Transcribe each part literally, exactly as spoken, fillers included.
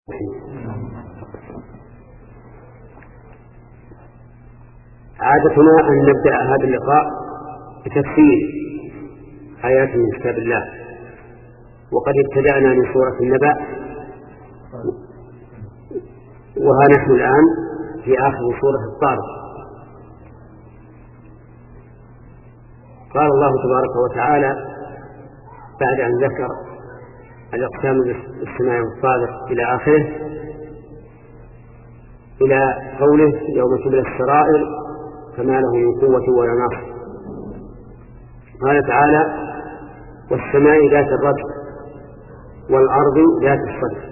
عادتنا أن نبدأ هذا اللقاء بتفسير آيات من كتاب الله، وقد ابتدأنا من سورة النبأ، وها نحن الآن في آخر سورة الطارق. قال الله تبارك وتعالى بعد أن ذكر الأقسام بالسماء والطارق إلى آخره، إلى قوله يوم تبلى السرائر فما له من قوة ولا ناصر. قال تعالى والسماء ذات الرجع والأرض ذات الصدع.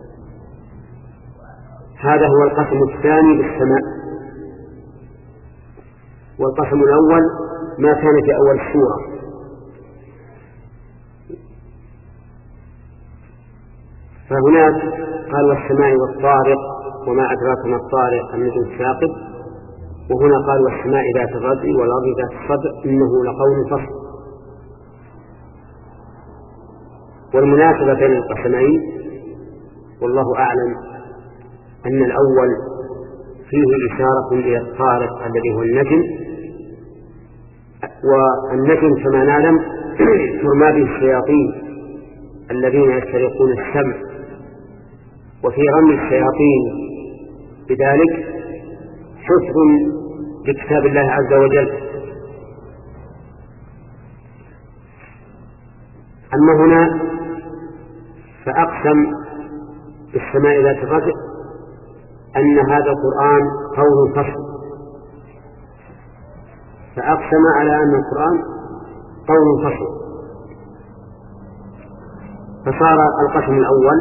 هذا هو القسم الثاني بالسماء. والقسم الأول ما كان في أول السورة، فهناك قال والسماء والطارق وما أدراك ما الطارق النجم الثاقب، وهنا قال والسماء ذات الرجع والأرض ذات الصدع إنه لقول فصل. والمناسبة بين القسمين والله أعلم أن الأول فيه إشارة إلى الطارق الذي هو النجم، والنجم كما نعلم ترمى به الشياطين الذين يسترقون السمع، وفي رمي الشياطين بذلك حفظ لكتاب الله عز وجل. أما هنا فأقسم بالسماء ذات الرجع أن هذا القرآن قول فصل، فأقسم على أن القرآن قول فصل، فصار القسم الأول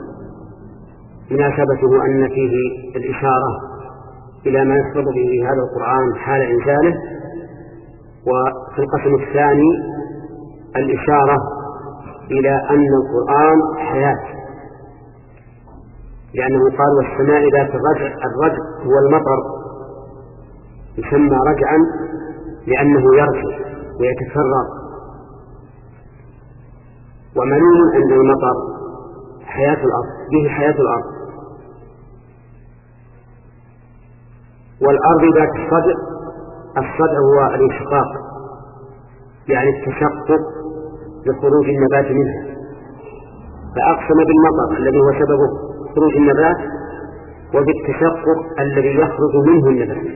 مناسبته أن فيه الإشارة إلى ما يخبر به هذا القرآن حال إنزاله، وفي القسم الثاني الإشارة إلى أن القرآن حياة، لأنه قال والسماء ذات الرجع. الرجع هو المطر، يسمى رجعا لأنه يرجع ويتكرر، ومعلوم أن المطر حياة الأرض، به حياة الأرض. والأرض ذات الصدع، الصدع هو الانشقاق، يعني التشقق لخروج النبات منها، فأقسم بالمطر الذي هو سببه خروج النبات وبالتشقق الذي يخرج منه النبات،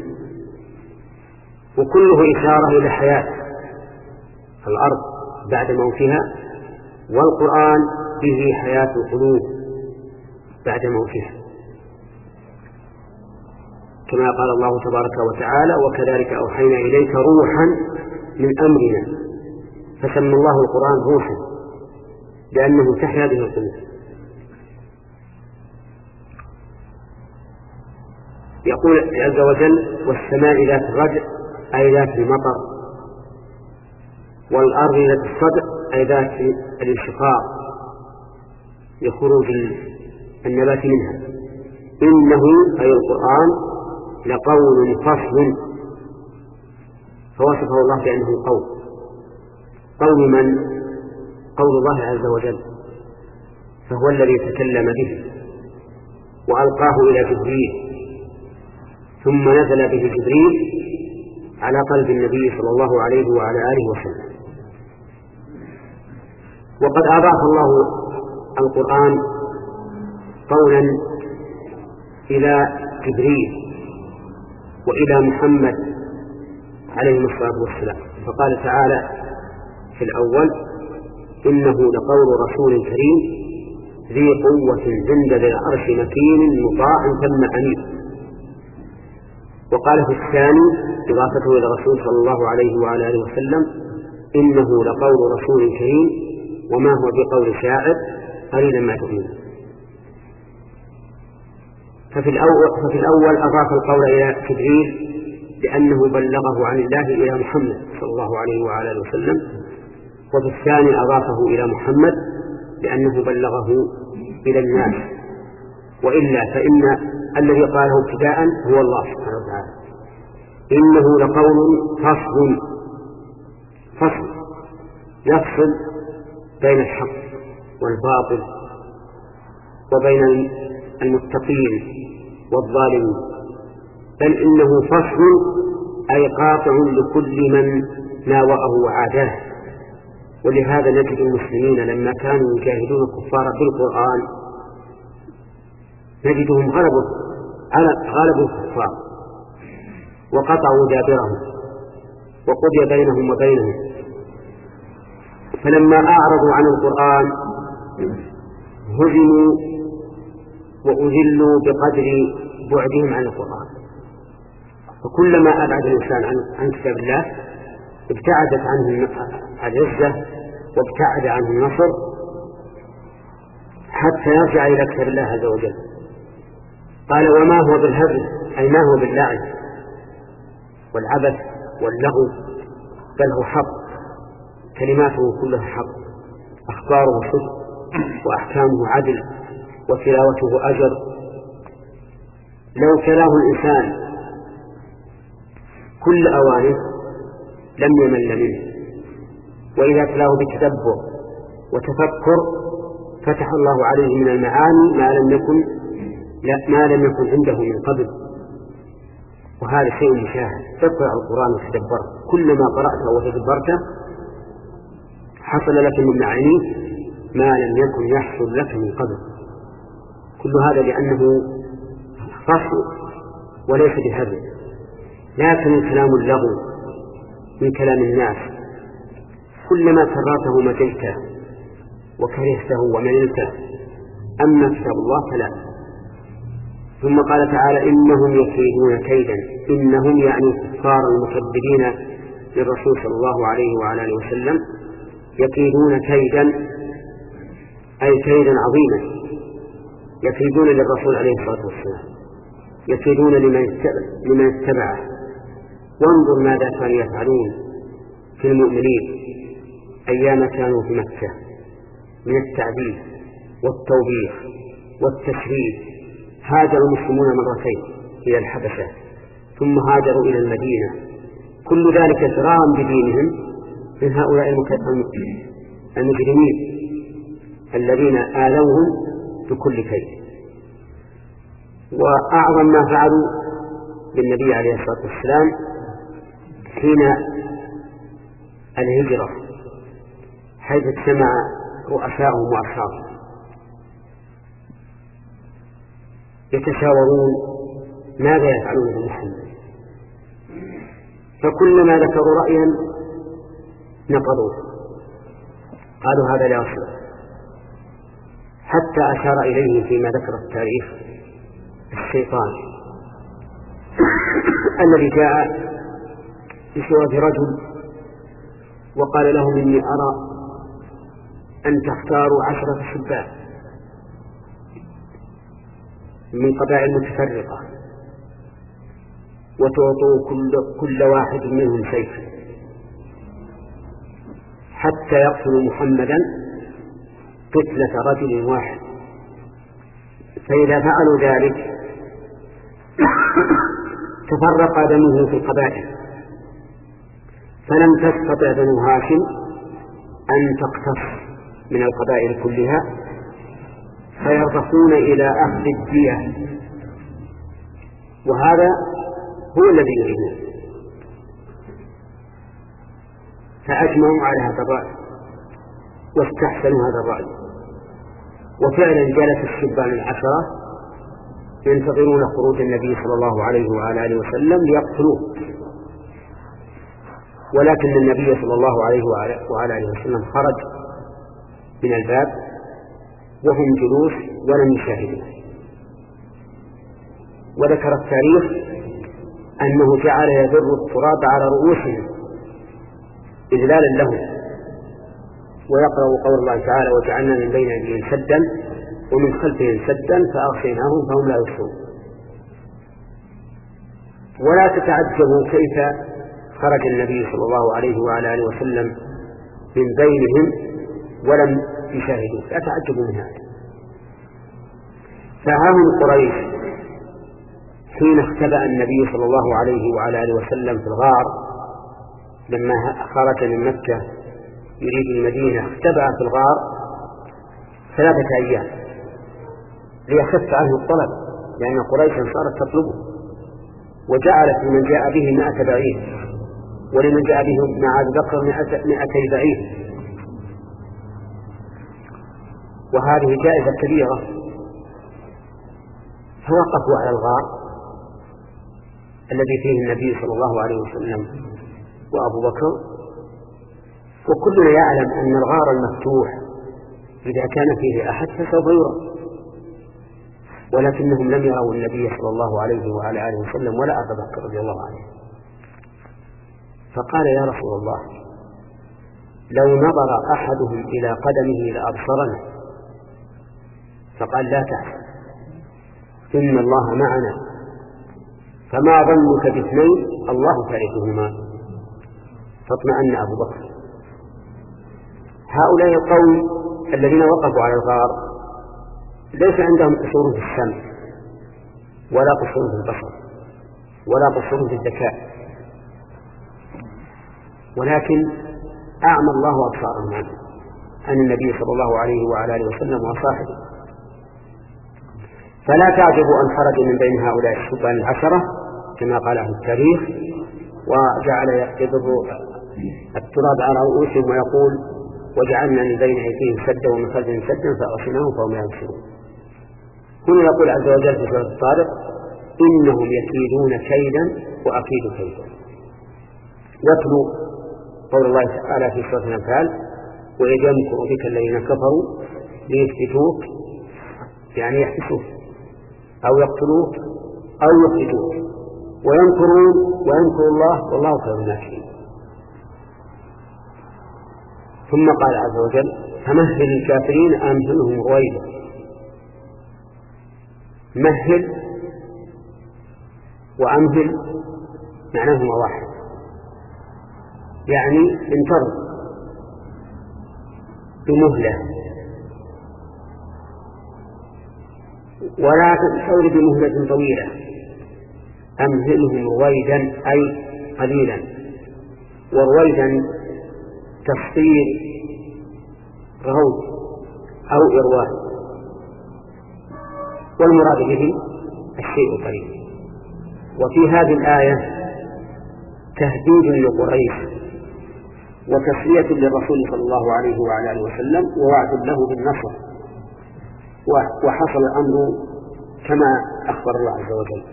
وكله إشارة إلى حياة الأرض بعد موتها، والقرآن به حياة القلوب بعد موتها، كما قال الله تبارك وتعالى وكذلك أوحينا إليك روحا من أمرنا، فسمى الله القرآن روحا لأنه تحيا به القلوب. يقول عز وجل والسماء ذات الرجع أي ذات المطر، والأرض ذات الصدع أي ذات الانشقاق لخروج النبات منها. إنه أي القرآن لقول فصل، فوصفه الله بأنه قول. قول من؟ قول الله عز وجل، فهو الذي تكلم به وألقاه إلى جبريل، ثم نزل به جبريل على قلب النبي صلى الله عليه وعلى آله وسلم. وقد أضاف الله القرآن قولا إلى جبريل وإلى محمد عليه الصلاة والسلام، فقال تعالى في الأول إنه لقول رسول كريم ذي قوة عند ذي العرش مكين مطاع ثم أمين. وقال في الثاني إضافته إلى الرسول صلى الله عليه وعلى آله وسلم إنه لقول رسول كريم وما هو بقول شاعر قليلا ما تؤمنون. ففي الأول, ففي الأول أضاف القول إلى جبريل لأنه بلغه عن الله إلى محمد صلى الله عليه وعلى آله وسلم، وفي الثاني أضافه إلى محمد لأنه بلغه إلى الناس، وإلا فإن الذي قاله ابتداء هو الله سبحانه وتعالى. إنه لقول فصل، فصل يفصل بين الحق والباطل وبين المتقين والظالمين، بل إنه فصل أي قاطع لكل من ناوأه وعاداه. ولهذا نجد المسلمين لما كانوا يجاهدون الكفار بالقرآن نجدهم غلبوا غلبوا الكفار وقطعوا دابرهم وقضي بينهم وبينهم. فلما أعرضوا عن القرآن هزموا وأذلوا بقدر بعدهم عن القرآن. فكلما أبعد الإنسان عن, عن كتاب الله ابتعدت عنه العزة وابتعد عنه النصر حتى يرجع إلى كتاب الله عز وجل. قال وما هو بالهزل أي ما هو باللعب والعبث واللغو، بل هو حق، كلماته كلها حق، أخباره صدق، وأحكامه عدل، وتلاوته أجر. لو تلاه الإنسان كل أوانه لم يمل منه، وإذا تلاه بتدبر وتفكر فتح الله عليه من المعاني ما لم يكن ما لم يكن عنده من قبل. وهذا شيء مشاهد. تقرأ القرآن وتدبره، كلما قرأته وتدبرته حصل لك من معانيه ما لم يكن يحصل لك من قبل. كل هذا لأنه فصل وليس بهذا. لكن الكلام اللغو من كلام الناس كلما كررته مجلته وكرهته ومللته. أما كتاب الله فلا. ثم قال تعالى إنهم يكيدون كيدا. إنهم يعني كفار المكذبين للرسول صلى الله عليه وعلى آله وسلم يكيدون كيدا أي كيدا عظيما، يكيدون للرسول عليه الصلاة والسلام، يكيدون لمن اتبعه. وانظر ماذا كانوا يفعلون في المؤمنين أيام كانوا في مكة من التعذيب والتوبيخ والتشريد. هاجر المسلمون مرتين إلى الحبشة ثم هاجروا إلى المدينة، كل ذلك فرارا بدينهم من هؤلاء المجرمين الذين آلوهم بكل كيد. وأعظم ما فعلوا بالنبي عليه الصلاة والسلام حين الهجرة حيث اجتمع رؤساءهم وأصحابهم يتشاورون ماذا يفعلون بمحمد، فكلما ذكروا رأيا نقضوه، قالوا هذا لا يصلح، حتى أشار إليه فيما ذكر التاريخ الشيطان الذي جاء بصورة رجل وقال لهم إني أرى أن تختاروا عشرة شباب من قبائل متفرقة وتعطوا كل, كل واحد منهم سيفا حتى يقتلوا محمدا قتلة رجل واحد. فإذا فعلوا ذلك تفرق دمه في القبائل، فلم تستطع بنو هاشم أن تقتص من القبائل كلها فيرغفون إلى أخذ الدية، وهذا هو الذي يريدون. فأجمعوا على هذا الرأي واستحسنوا هذا الرأي، وفعلا جلس الشبان العشرة ينتظرون خروج النبي صلى الله عليه وعلى آله وسلم ليقتلوه، ولكن النبي صلى الله عليه وعلى آله وسلم خرج من الباب وهم جلوس ولم يشاهدوا. وذكر التاريخ أنه جعل يذر التراب على رؤوسهم إذلالا لهم، ويقرأ قول الله تعالى وجعلنا من بين أيديهم سدا ومن خلفهم سدا فأغشيناهم فهم لا يبصرون. ولا تتعجبوا كيف خرج النبي صلى الله عليه وعلى آله وسلم من بينهم ولم يشاهدوا، لا تعجبوا من هذا. فهم قريش حين اختبأ النبي صلى الله عليه وعلى آله وسلم في الغار لما خرج من مكة يريد المدينة، اختبأ في الغار ثلاثة أيام ليخف عنه الطلب، لأن قريشا صارت تطلبه، وجعلت لمن جاء به مائة بعير، ولمن جاء به مع أبي بكر مائتي بعير، وهذه جائزة كبيرة. فوقفوا على الغار الذي فيه النبي صلى الله عليه وسلم وأبو بكر، وكلنا يعلم أن الغار المفتوح إذا كان فيه أحد فسوف يرى، ولكنهم لم يروا النبي صلى الله عليه وعلى آله وسلم ولا أبا بكر رضي الله عنه. فقال يا رسول الله لو نظر أحدهم إلى قدمه لأبصرنا. فقال لا تحزن إن الله معنا، فما ظنك باثنين الله ثالثهما. فاطمأن أبو بكر. هؤلاء القوم الذين وقفوا على الغار ليس عندهم قصور في السمع ولا قصور في البصر ولا قصور في الذكاء، ولكن أعمى الله أبصارهم عن النبي صلى الله عليه وعلى آله وسلم وصاحبه. فلا تعجبوا أن خرج من بين هؤلاء الشبان العشرة كما قال أهل التاريخ، وجعل يضر التراب على رؤوسهم ويقول وجعلنا من بين أيديهم سدا ومن خلفهم سدا فأغشيناهم فهم لا يبصرون. هنا يقول عز وجل في سورة الطارق إنهم يكيدون كيدا وأكيد كيدا. واتلوا قول الله تعالى في سورة الأنفال وإذ يمكر بك الذين كفروا ليثبتوك يعني يحبسوك أو يقتلوك أو يخرجوك ويمكرون ويمكر الله والله خير الماكرين. ثم قال عز وجل فمهل الكافرين أمهلهم رويدا. مهل وأمهل معناهما واحد، يعني انتظر بمهلة، ولا تنتظر بمهلة طويلة. أمهلهم رويدا أي قليلا، ورويدا تصطير روض أو إرواح، والمراد به الشيء القليل. وفي هذه الآية تهديد لقريش وتسلية للرسول صلى الله عليه وعلى آله وسلم ووعد له بالنصر، وحصل الأمر كما أخبر الله عز وجل.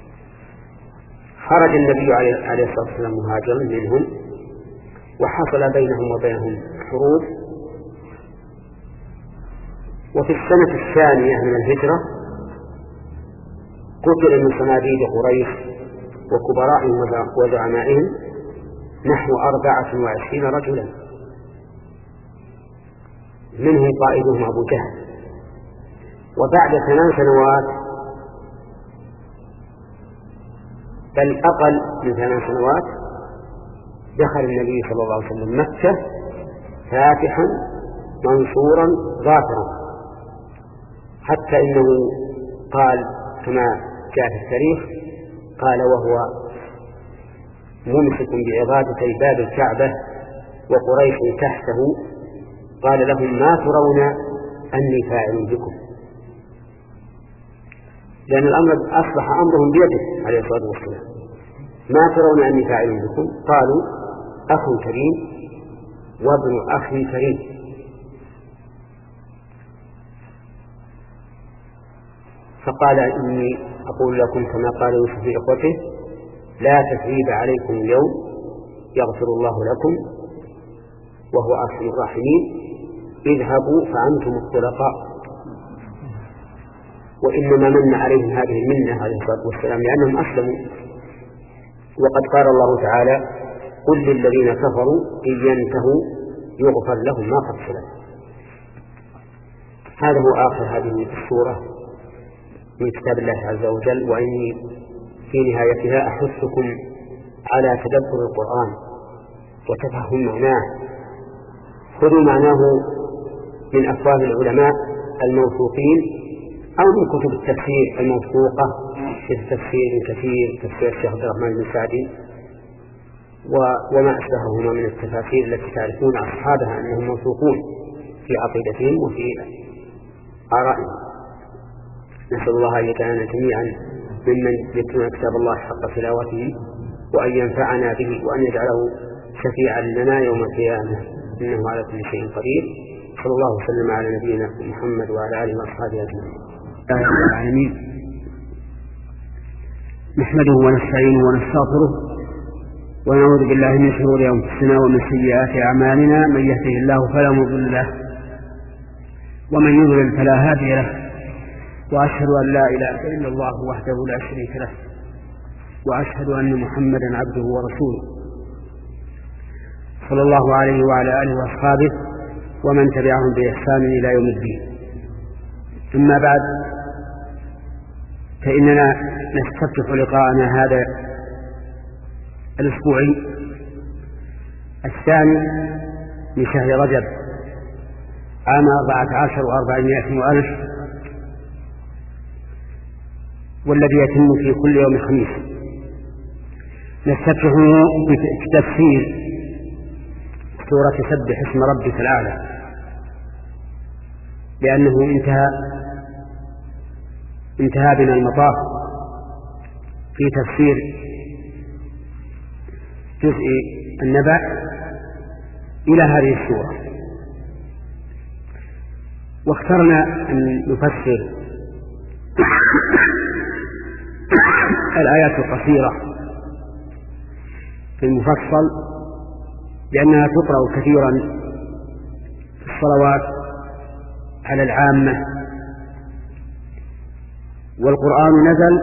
خرج النبي عليه الصلاة والسلام مهاجرا منهم، وحصل بينهم وبينهم حروب. وفي السنة الثانية من الهجرة قتل من صناديد قريش وكبرائهم وزعمائهم نحو أربعة وعشرين رجلا، منهم قائدهم أبو جهل. وبعد ثمان سنوات بل أقل من ثمان سنوات دخل النبي صلى الله عليه وسلم مكة فاتحا منصورا ظافرا، حتى إنه قال كما جاء في التاريخ قال وهو ممسك بعضادتي باب الكعبة وقريش تحته قال لهم ما ترون أني فاعل بكم، لأن الأمر أصبح أمرهم بيده عليه الصلاة والسلام. ما ترون أني فاعل بكم؟ قالوا أخ كريم وابن أخ كريم. فقال إني أقول لكم كما قال يوسف لإخوته لا تثريب عليكم اليوم يغفر الله لكم وهو أرحم الراحمين اذهبوا فأنتم الطلقاء. وإنما من عليهم هذه المنة عليه الصلاة والسلام لأنهم أسلموا، وقد قال الله تعالى قل للذين كفروا إن ينتهوا يغفر لهم ما قد سلف. هذا هو آخر هذه السورة من كتاب الله عز وجل. وإني في نهايتها أحثكم على تدبر القرآن وتفهم معناه. خذوا معناه من أفواه العلماء الموثوقين أو من كتب التفسير الموثوقة مثل تفسير كثير تفسير الشيخ عبد الرحمن بن سعدي وما أشبههما من التفاسير التي تعرفون أصحابها أنهم موثوقون في عقيدتهم وفي آرائهم. نسأل الله أن يجعلنا جميعا ممن يتلون كتاب الله حق تلاوته، وأن ينفعنا به، وأن يجعله شفيعا لنا يوم القيامة، إنه على كل شيء قدير. صلى الله وسلم على نبينا محمد وعلى آله وأصحابه أجمعين. يا رب العالمين، نحمده ونستعينه ونستغفره ونعوذ بالله من شرور أنفسنا ومن سيئات أعمالنا. من يهده الله فلا مضل له ومن يضلل فلا هادي له، وأشهد أن لا إله إلا الله وحده لا شريك له، وأشهد أن محمدا عبده ورسوله صلى الله عليه وعلى آله وأصحابه ومن تبعهم بإحسان إلى يوم الدين. أما بعد، فإننا نستفتح لقاءنا هذا الأسبوعي الثاني من شهر رجب عام أربعة عشر وأربعمائة وألف، والذي يتم في كل يوم خميس. نستفتح بتفسير سورة سبح اسم ربك الأعلى، لأنه انتهى انتهى بنا المطاف في تفسير جزء النبأ إلى هذه السورة، واخترنا أن نفسر الآيات القصيرة في المفصل، لأنها تقرأ كثيرا في الصلوات على العامة. والقرآن نزل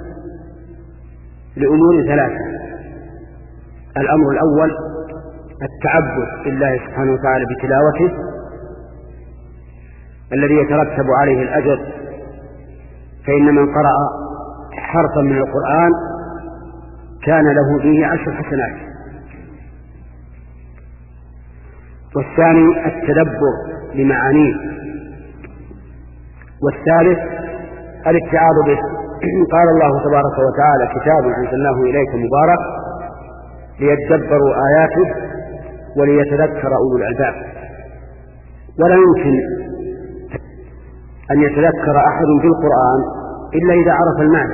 لأمور ثلاثة: الأمر الأول التعبد بالله سبحانه وتعالى بتلاوته الذي يترتب عليه الأجر، فإن من قرأ حرفا من القرآن كان له به عشر حسنات. والثاني التدبر لمعانيه. والثالث الاتعاظ به. قال الله تبارك وتعالى: كتاب أنزلناه إليك مبارك ليتدبروا آياته وليتذكر أولو الألباب. ولا يمكن أن يتذكر أحد بالقرآن إلا إذا عرف المعنى،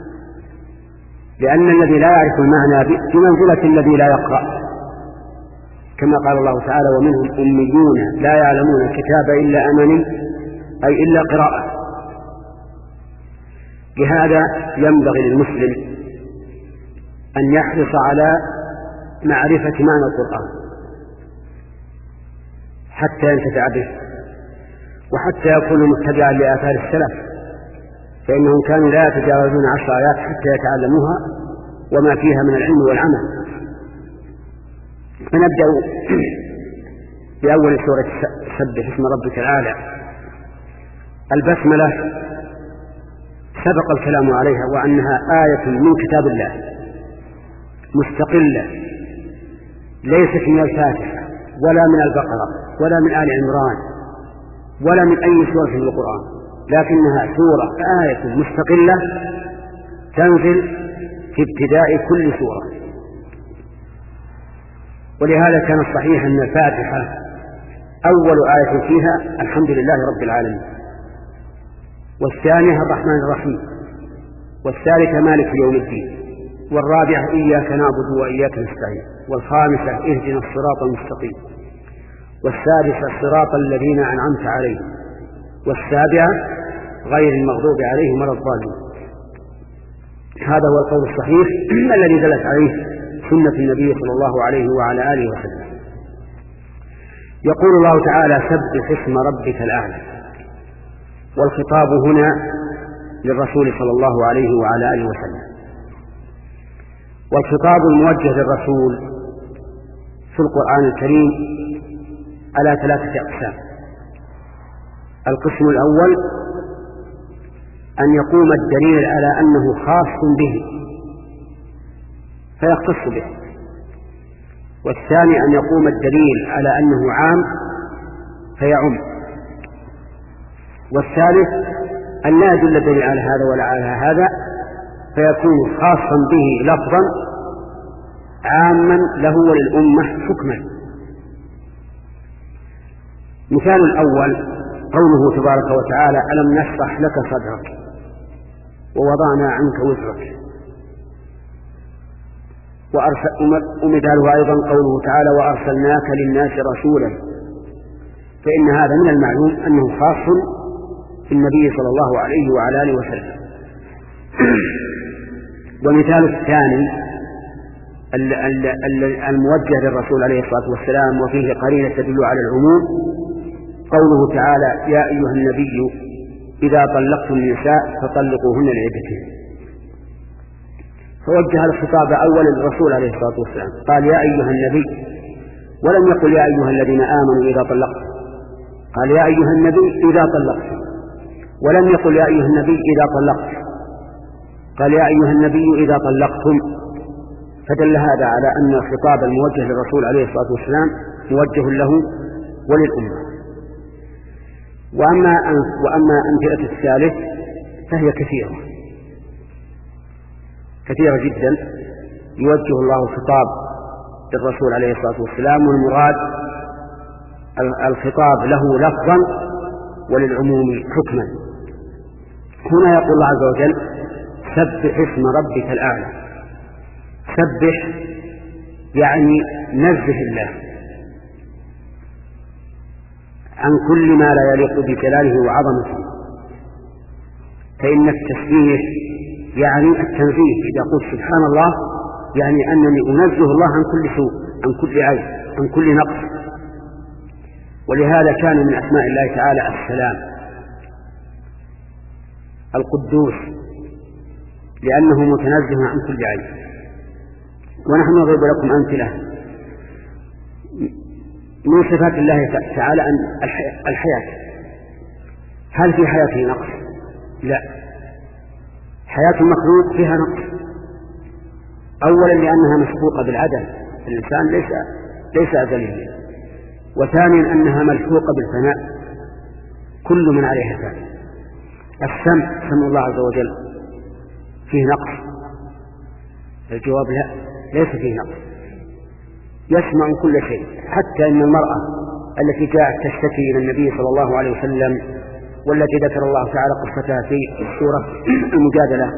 لأن الذي لا يعرف المعنى بمنزلة الذي لا يقرأ، كما قال الله تعالى: ومنهم أميون لا يعلمون الكتاب إلا أماني، أي إلا قراءة. لهذا ينبغي للمسلم أن يحرص على معرفة معنى القرآن حتى ينتفع به، وحتى يكون متبعا لآثار السلف، فإنهم كانوا لا يتجاوزون عشر آيات حتى يتعلموها وما فيها من العلم والعمل. فنبدأ بأول سورة سبح اسم ربك الأعلى. البسملة سبق الكلام عليها، وأنها آية من كتاب الله مستقلة، ليست من الفاتحة ولا من البقرة ولا من آل عمران ولا من أي سورة من القرآن، لكنها سورة آية مستقلة تنزل في ابتداء كل سورة. ولهذا كان الصحيح أن الفاتحة أول آية فيها الحمد لله رب العالمين، والثانية الرحمن الرحيم، والثالثة مالك يوم الدين، والرابعة إياك نعبد وإياك نستعين، والخامسة اهدنا الصراط المستقيم، والسادسة الصراط الذين أنعمت عليهم، والسابعة غير المغضوب عليهم ولا الضالين. هذا هو القول الصحيح الذي دلت عليه سنة النبي صلى الله عليه وعلى آله وسلم. يقول الله تعالى: سبح اسم ربك الأعلى. والخطاب هنا للرسول صلى الله عليه وعلى آله وسلم، والخطاب الموجه للرسول في القرآن الكريم على ثلاثة أقسام. القسم الأول أن يقوم الدليل على أنه خاص به فيختص به، والثاني أن يقوم الدليل على أنه عام فيعم، والثالث أن لا يدل الدليل على هذا ولا على هذا فيكون خاصا به لفظا عاما له وللأمة حكما. مثال الأول قوله تبارك وتعالى: ألم نشرح لك صدرك. ووضعنا عنك وزرك. ومثاله أيضا قوله تعالى وأرسلناك للناس رسولا، فإن هذا من المعلوم أنه خاص بالنبي صلى الله عليه وعلى آله وسلم. ومثال الثاني الموجه للرسول عليه الصلاة والسلام وفيه قرينة تدل على العموم قوله تعالى يا أيها النبي إذا طلقتم النساء فطلقوهن لعدتهن، فوجه الخطاب أولا للرسول عليه الصلاة والسلام قال يا أيها النبي، ولم يقل يا أيها الذين آمنوا إذا طلقتم، قال يا أيها النبي إذا طلقتم، ولم يقل يا أيها النبي إذا طلقت، قال يا أيها النبي إذا طلقتم. فدل هذا على أن الخطاب الموجه للرسول عليه الصلاة والسلام موجه له وللأمة. وأما وأما أمثلة الثالث فهي كثيرة كثيرة جدا يوجه الله الخطاب للرسول عليه الصلاة والسلام، والمراد الخطاب له لفظا وللعموم حكما. هنا يقول الله عز وجل سبح اسم ربك الأعلى. سبح يعني نزه الله عن كل ما لا يليق بجلاله وعظمته، فإن التسبيح يعني التنزيه. إذا قلت سبحان الله يعني أنني أنزه الله عن كل سوء، عن كل عيب، عن كل نقص. ولهذا كان من أسماء الله تعالى السلام، القدوس، لأنه متنزه عن كل عيب. ونحن نضرب لكم أمثلة من صفات الله تعالى أن الحياة. هل في حياته نقص؟ لا، حياة المخلوق فيها نقص. أولا لأنها مسبوقة بالعدم، الإنسان ليس ليس أزليا. وثانيا أنها ملحوقة بالفناء، كل من عليها فان. السمع، سمع الله عز وجل، فيه نقص؟ الجواب لا، ليس فيه نقص، يسمع كل شيء. حتى إن المرأة التي جاءت تشتكي إلى النبي صلى الله عليه وسلم والتي ذكر الله تعالى قصتها في سورة المجادلة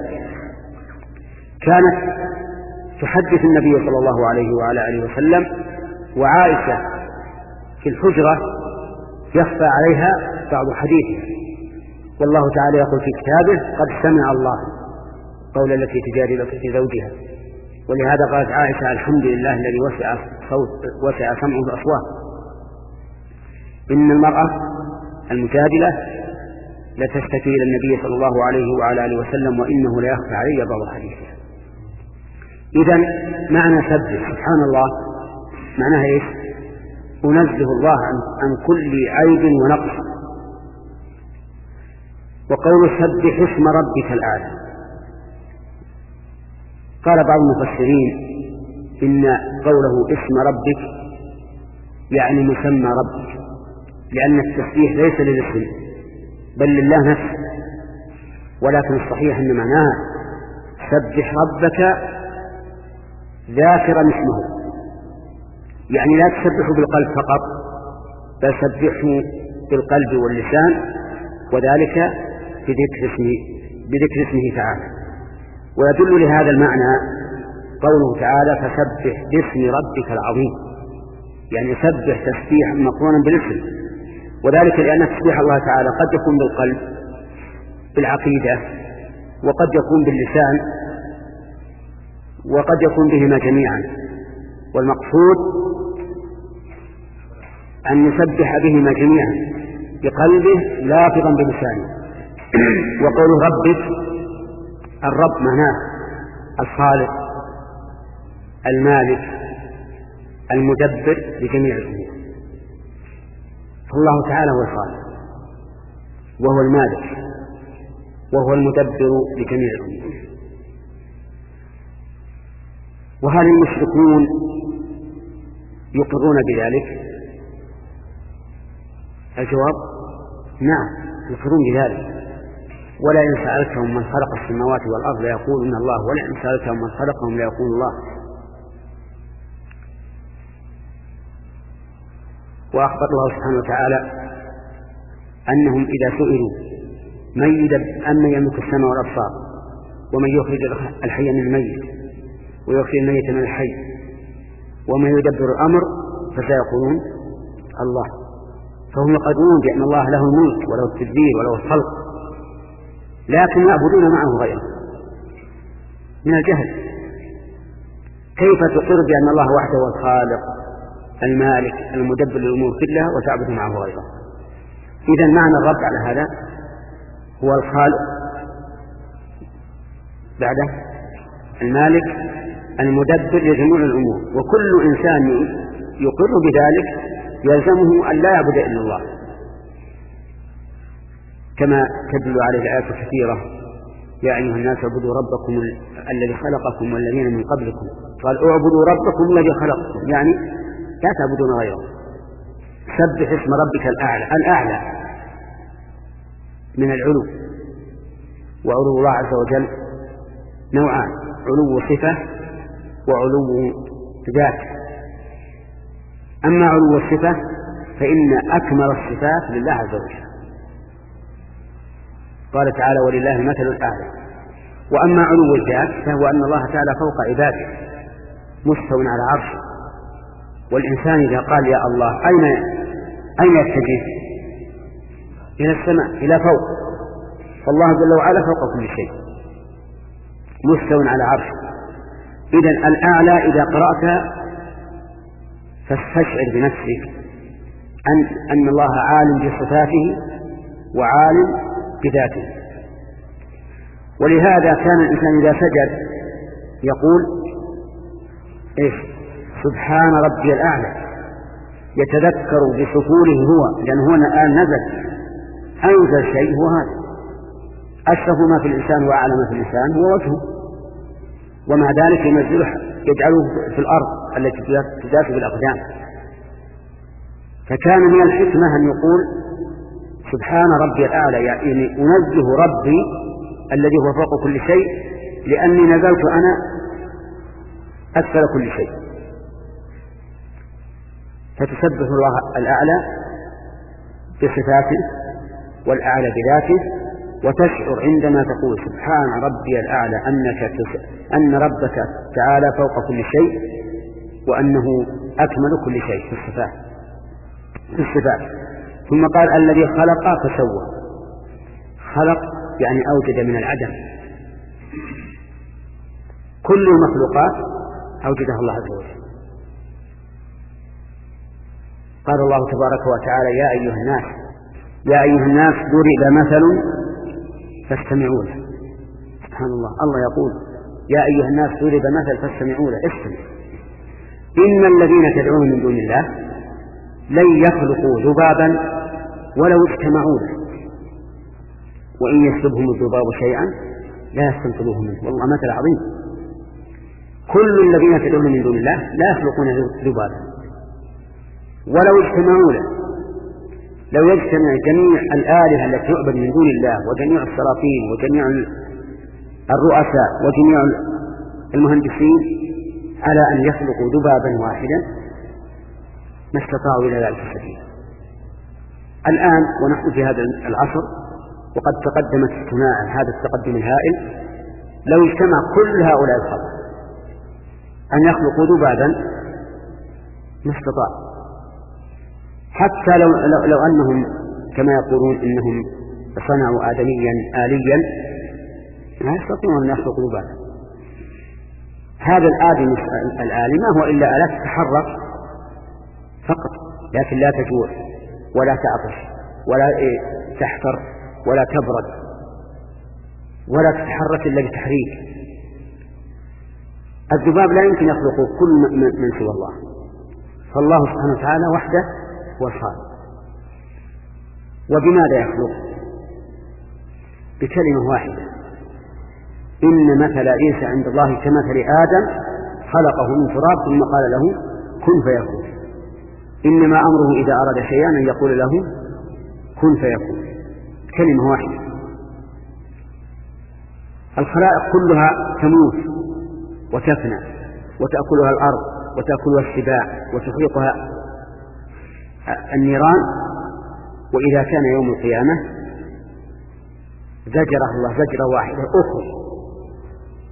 كانت تحدث النبي صلى الله عليه وعلى آله وسلم، وعائشة في الحجرة يخفى عليها بعض حديثها، والله تعالى يقول في كتابه قد سمع الله قول التي تجادلك في زوجها. ولهذا قالت عائشة الحمد لله الذي وسع صوت وسع سمعه الأصوات. إن المرأة المجادلة لتشتكي إلى النبي صلى الله عليه وعلى آله وسلم وإنه لا يخفى علي بعض حديثها. إذن معنى سبح سبحان الله معناها إيش؟ أنزه الله عن, عن كل عيب ونقص. وقول سبح اسم ربك الأعلى، قال بعض المفسرين إن قوله اسم ربك يعني مسمى ربك، لأن التسبيح ليس للاسم بل لله نفسه. ولكن الصحيح أن معناها سبح ربك ذاكرا اسمه، يعني لا تسبحه بالقلب فقط بل سبحه بالقلب واللسان، وذلك بذكر اسمه, بذكر اسمه تعالى. ويدل لهذا المعنى قوله تعالى فسبح باسم ربك العظيم، يعني سبح تسبيح مقرونا بالاسم. وذلك لأن تسبيح الله تعالى قد يكون بالقلب بالعقيدة، وقد يكون باللسان، وقد يكون بهما جميعا. والمقصود أن يسبح بهما جميعا بقلبه لافظا بلسانه. وقول ربك، الرب معناه الخالق المالك المدبر لجميع الأمور. الله تعالى هو الخالق وهو المالك وهو المدبر لجميع الأمور. وهل المشركون يقرون بذلك؟ الجواب نعم، يقرون بذلك. ولئن سألتهم من خلق السماوات والأرض ليقولون الله، ولئن سألتهم من خلقهم ليقول الله. وأخبر الله سبحانه وتعالى أنهم إذا سئلوا من يدبر أمن يملك السماء والأبصار ومن يخرج الحي من الميت ويخرج الميت من الحي ومن يدبر الأمر فسيقولون الله. فهم يقرون بأن الله له الملك وله التدبير وله الخلق، لكن يعبدون معه غيره من الجهل. كيف تقر بأن الله وحده هو الخالق المالك المدبر للأمور كلها وتعبد معه غيره؟ إذن معنى الرب على هذا هو الخالق، بعده المالك المدبر لجميع الأمور، وكل إنسان يقر بذلك يلزمه أن لا يعبد إلا الله، كما تدل عليه الآيات الكثيرة: يا أيها الناس اعبدوا ربكم الذي خلقكم والذين من قبلكم. قال اعبدوا ربكم الذي خلقكم، يعني لا تعبدون غيره. سبح اسم ربك الأعلى. الأعلى من العلو، وعلو الله عز وجل نوعان: علو صفة وعلو ذات. أما علو الصفة فإن أكمل الصفات لله عز وجل، قال تعالى: ولله المثل الأعلى. وأما علو الذات فهو أن الله تعالى فوق عباده مستو على عرشه، والإنسان إذا قال يا الله أين أين يتجه؟ إلى السماء، إلى فوق، فالله جل وعلا فوق كل شيء مستو على عرشه. إذن الأعلى إذا قرأت فاستشعر بنفسك أن, أن الله عالم بصفاته وعالم بذاته. ولهذا كان الإنسان إذا سجد يقول إيش؟ سبحان ربي الأعلى، يتذكر بسفوله هو، لأن هو الآن نزل أنزل شيء هو هذا. أشرف ما في الإنسان وأعلى ما في الإنسان هو وجهه، ومع ذلك ينزله يجعله في الأرض التي تداس بالأقدام. فكان من الحكمة أن يقول سبحان ربي الأعلى، يعني أنزه ربي الذي هو فوق كل شيء، لأني نزلت أنا أسفل كل شيء. فتسبح الله الأعلى بصفاته والأعلى بذاته، وتشعر عندما تقول سبحان ربي الأعلى أنك أن ربك تعالى فوق كل شيء، وأنه أكمل كل شيء في الصفات في الصفات. ثم قال الذي خلق فسوى. خلق يعني أوجد من العدم. كل المخلوقات أوجدها الله عز وجل. قال الله تبارك وتعالى: يا أيها الناس يا أيها الناس ضرب مثل فاستمعوا له. سبحان الله، الله يقول يا أيها الناس ضرب مثل فاستمعوا له، استمع. إن الذين تدعون من دون الله لن يخلقوا ذبابا ولو اجتمعوا له، وإن يسلبهم الذباب شيئا لا يستنقذوه منه. والله مثل عظيم. كل الذين تدعون من دون الله لا يخلقون ذبابا ولو اجتمعوا له. لو يجتمع جميع الآلهة التي تعبد من دون الله وجميع السلاطين وجميع الرؤساء وجميع المهندسين على أن يخلقوا ذبابا واحدا ما استطاعوا إلى ذلك السبيل. الآن ونحن في هذا العصر وقد تقدمت الصناعة هذا التقدم الهائل، لو اجتمع كل هؤلاء الخلق أن يخلقوا ذبابا ما استطاعوا، حتى لو, لو, لو أنهم كما يقولون إنهم صنعوا آدميا آليا لا يستطيعون أن يخلقوا ذبابا. هذا الآدم الآلي ما هو إلا آلات تتحرك فقط، لكن لا تجوع ولا تعطش ولا تحفر ولا تبرد ولا تتحرك إلا بتحريك. الذباب لا يمكن يخلقه كل من سوى الله، فالله سبحانه وتعالى وحده هو الخالق. وبماذا يخلق؟ بكلمة واحدة: إن مثل عيسى عند الله كمثل آدم خلقه من تراب ثم قال له كن فيكون. إنما أمره إذا أراد شيئا أن يقول له كن فيكون. كلمة واحدة. الخلائق كلها تموت وتفنى وتأكلها الأرض وتأكلها السباع وتحرقها النيران، وإذا كان يوم القيامة زجره الله زجرة واحدة أخرى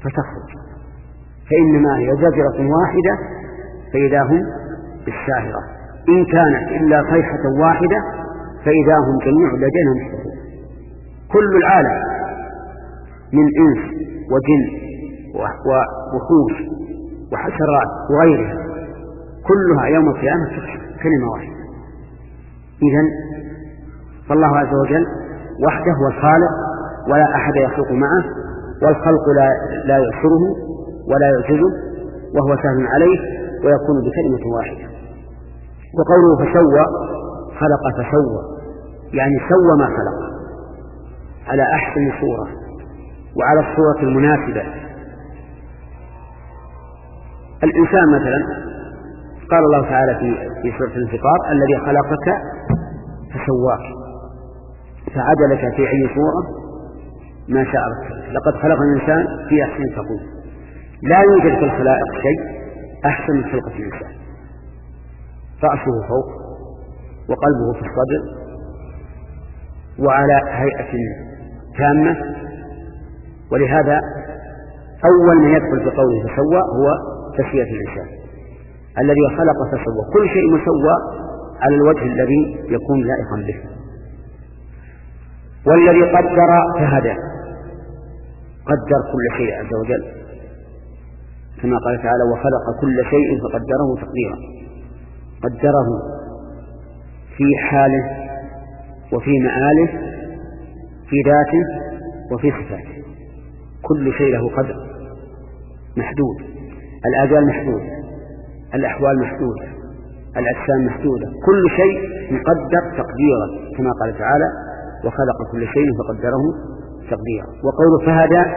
فتخرج، فإنما هي زجرة واحدة فإذا هم بالساهرة، إن كانت إلا صيحة واحدة فإذا هم جميع لدينا محضرون. كل العالم من إنس وجن ووحوش وحشرات وغيرها كلها يوم القيامة تحشر كلمة واحدة. إذن فالله عز وجل وحده هو الخالق ولا أحد يخلق معه، والخلق لا, لا يعسره ولا يعجزه، وهو سهل عليه ويكون بكلمة واحدة. وقوله فسوى خلق فسوى يعني سوى ما خلق على أحسن صورة وعلى الصورة المناسبة. الإنسان مثلا قال الله تعالى في في سورة الانفطار الذي خلقك فسواك فعدلك في أي صورة ما شاء ركبك. لقد خلق الإنسان في أحسن تقويم. لا يوجد في الخلائق شيء أحسن من خلقة الإنسان. رأسه فوق وقلبه في الصدر وعلى هيئة تامة، ولهذا أول من يدخل في قوله فسوى هو تسوية الإنسان الذي خلق فسوى. كل شيء مسوى على الوجه الذي يكون لائقا به. والذي قدر فهدى، قدر كل شيء عز وجل كما قال تعالى وخلق كل شيء فقدره تقديرا. قدره في حاله وفي مآله في ذاته وفي صفاته. كل شيء له قدر محدود، الآجال محدودة، الأحوال محدودة، الأجسام محدودة، كل شيء مقدر تقديرا كما قال تعالى وخلق كل شيء فقدره تقديرا. وقول فهدى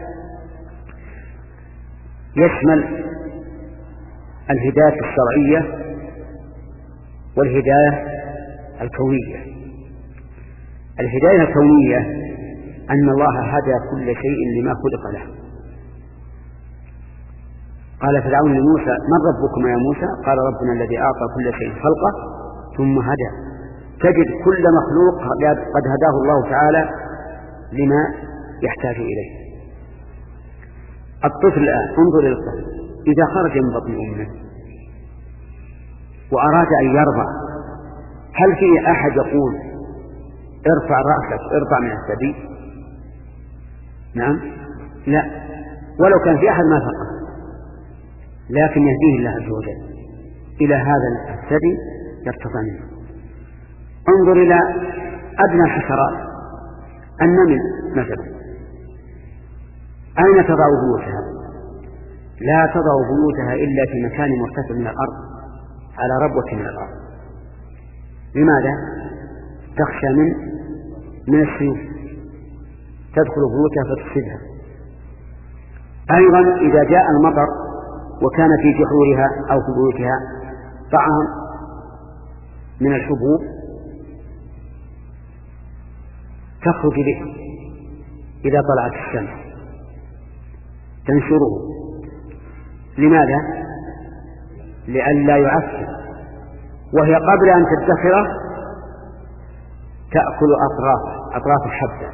يشمل الهداية الشرعية والهداية الكونية. الهداية الكونية أن الله هدى كل شيء لما خلق له. قال فرعون لموسى من ربكما يا موسى؟ قال ربنا الذي أعطى كل شيء خلقه ثم هدى. تجد كل مخلوق قد هداه الله تعالى لما يحتاج إليه. الطفل الآن انظر إلى الطفل إذا خرج من بطن أمه وأراد أن يرضع، هل في أحد يقول ارفع رأسك ارفع من الثدي؟ نعم لا، ولو كان في أحد ما فقط، لكن يهديه الله عز وجل إلى هذا الثدي يرتفع منه. انظر إلى أدنى الحشرات النمل مثلا، أين تضع بيوتها؟ لا تضع بيوتها إلا في مكان مرتفع من الأرض على ربوة من الأرض. لماذا؟ تخشى من من السيوف تدخل بيوتها فتفسدها. أيضا إذا جاء المطر وكان في جحورها أو في بيوتها طعام من الحبوب تخرج به إذا طلعت الشمس تنشره. لماذا؟ لئلا يعفن، وهي قبل أن تدخره تأكل أطراف أطراف الحبة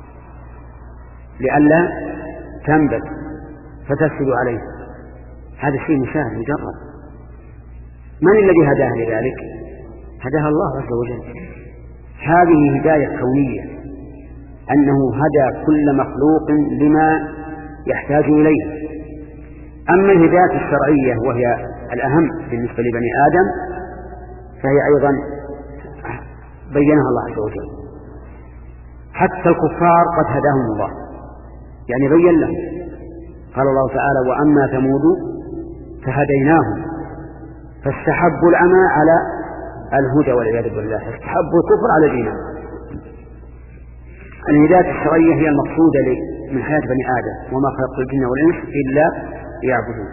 لئلا تنبت فتفسد عليه. هذا شيء مشاهد مجرد. من الذي هداها لذلك؟ هداها الله عز وجل. هذه هداية كونية، أنه هدى كل مخلوق لما يحتاج إليه. أما الهداية الشرعية وهي الأهم بالنسبة لبني آدم فهي أيضا بينها الله عز وجل. حتى الكفار قد هداهم الله، يعني بين لهم. قال الله تعالى وأما ثمود فهديناهم فاستحبوا العمى على الهدى والعياذ بالله، استحبوا الكفر على الإيمان. الهداية الشرعية هي المقصودة من حياة بني آدم وما خلقت الجن والإنس إلا ليعبدون.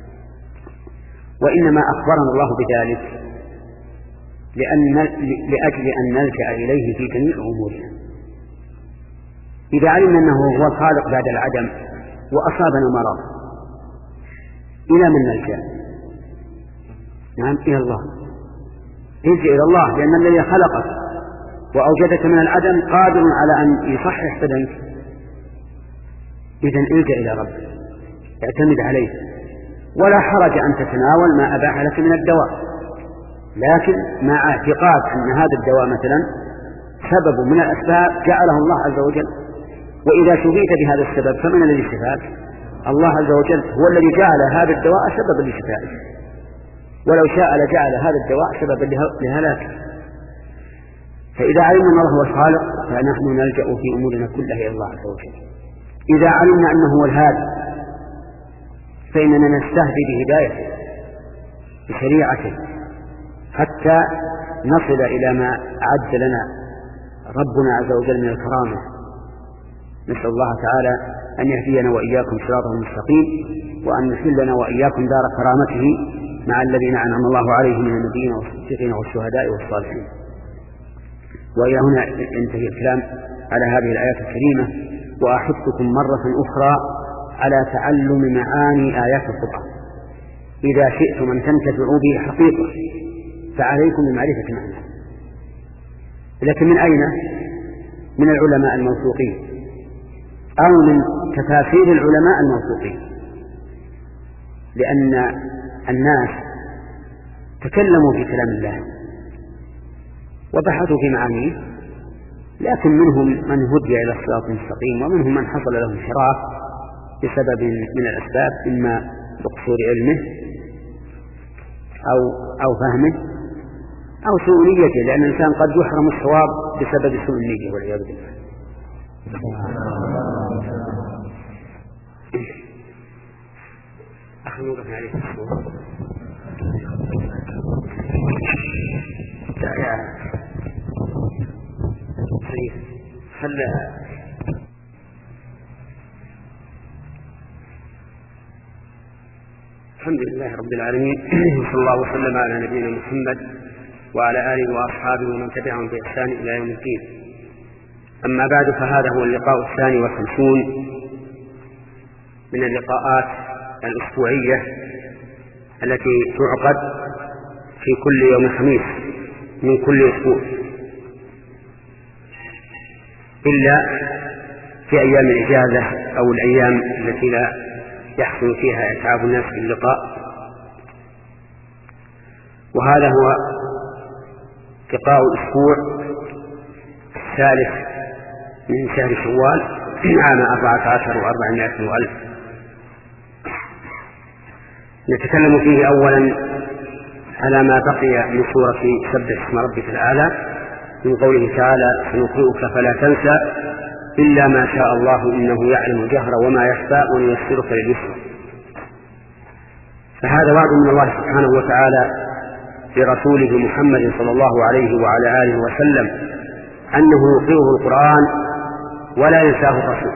وإنما أخبرنا الله بذلك لأن لأجل أن نلجأ إليه في جميع أمورنا. إذا علمنا أنه هو الخالق بعد العدم وأصابنا مرض إلى من نلجأ؟ نعم إلى الله. ارجع إلى الله، لأن الذي خلقك وأوجدك من العدم قادر على أن يصحح بدنك. إذن ارجع إلى ربك اعتمد عليه، ولا حرج أن تتناول ما أباح لك من الدواء، لكن مع اعتقاد أن هذا الدواء مثلا سبب من الأسباب جعله الله عز وجل، وإذا شفيت بهذا السبب فمن الذي شفاك؟ الله عز وجل هو الذي جعل هذا الدواء سببا لشفائك، ولو شاء لجعل هذا الدواء سببا لهلاك. فإذا علمنا الله هو الخالق فنحن نلجأ في أمورنا كلها إلى الله عز وجل. إذا علمنا أنه هو الهادي فإننا نستهدي بهدايته بشريعته حتى نصل إلى ما أعد لنا ربنا عز وجل من الكرامة. نسأل الله تعالى أن يهدينا وإياكم صراطه المستقيم، وأن يحلنا وإياكم دار كرامته مع الذين أنعم الله عليهم من النبيين والصديقين والشهداء والصالحين. وإلى هنا ينتهي الكلام على هذه الآيات الكريمة، وأحثكم مرة أخرى على تعلم معاني آيات القرآن. إذا شئتم أن تنتفعوا به حقيقة فعليكم بمعرفة معناه. لكن من أين؟ من العلماء الموثوقين أو من تفاسير العلماء الموثوقين، لأن الناس تكلموا في كلام الله وبحثوا في معانيه، لكن منهم من هدي إلى الصراط المستقيم، ومنهم من حصل له انحراف بسبب من الأسباب، إما بقصور علمه أو أو فهمه أو سوء نيته، لأن الإنسان قد يحرم الصواب بسبب سوء النية والعياذ بالله. أخي نوقف عليه الصواب. يا سيد خل الحمد لله رب العالمين، وصلى الله وسلم على نبينا محمد وعلى آله وأصحابه ومن تبعهم بإحسان إلى يوم الدين. أما بعد، فهذا هو اللقاء الثاني والخمسون من اللقاءات الأسبوعية التي تعقد في كل يوم خميس من كل أسبوع، إلا في أيام الإجازة أو الأيام التي لا يحصل فيها إتعاب الناس في اللقاء. وهذا هو لقاء الأسبوع الثالث من شهر شوال عام أربعة عشر وأربعمائة وألف. نتكلم فيه أولا على ما بقي من سورة سبح اسم ربك الأعلى من قوله تعالى: سنقرئك فلا تنسى إلا ما شاء الله إنه يعلم الجهر وما يخفى ونيسرك لليسرى. فهذا وعد من الله سبحانه وتعالى لرسوله محمد صلى الله عليه وعلى آله وسلم أنه يقرئه القرآن ولا ينساه الرسول،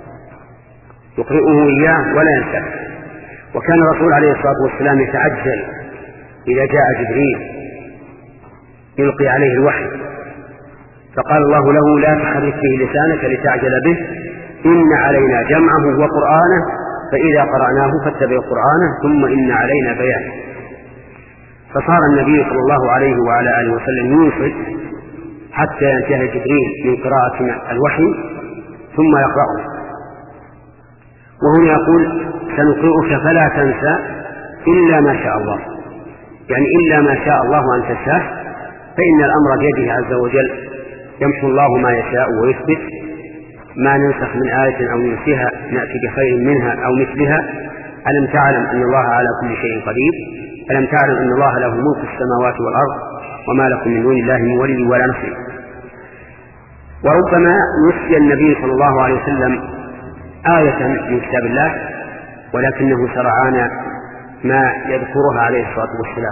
يقرئه إياه ولا ينساه. وكان الرسول عليه الصلاة والسلام يتعجل إذا جاء جبريل يلقي عليه الوحي، فقال الله له: لا تحرك به لسانك لتعجل به، إن علينا جمعه وقرآنه فإذا قرأناه فاتبع قرآنه ثم إن علينا بيانه. فصار النبي صلى الله عليه وعلى آله وسلم ينصت حتى ينتهي جبريل من قراءة الوحي ثم يقرأه. وهنا يقول: سنقرئك فلا تنسى إلا ما شاء الله، يعني إلا ما شاء الله أن تنساه، فإن الأمر بيده عز وجل، يمحو الله ما يشاء ويثبت، ما ننسخ من آية أو ننسها نأتي بخير منها أو مثلها. ألم تعلم أن الله على كل شيء قدير؟ ألم تعلم أن الله له ملك السماوات والأرض وما لكم من دون الله من ولي ولا نصير. وربما نسي النبي صلى الله عليه وسلم آية من كتاب الله ولكنه سرعان ما يذكرها عليه الصلاة والسلام.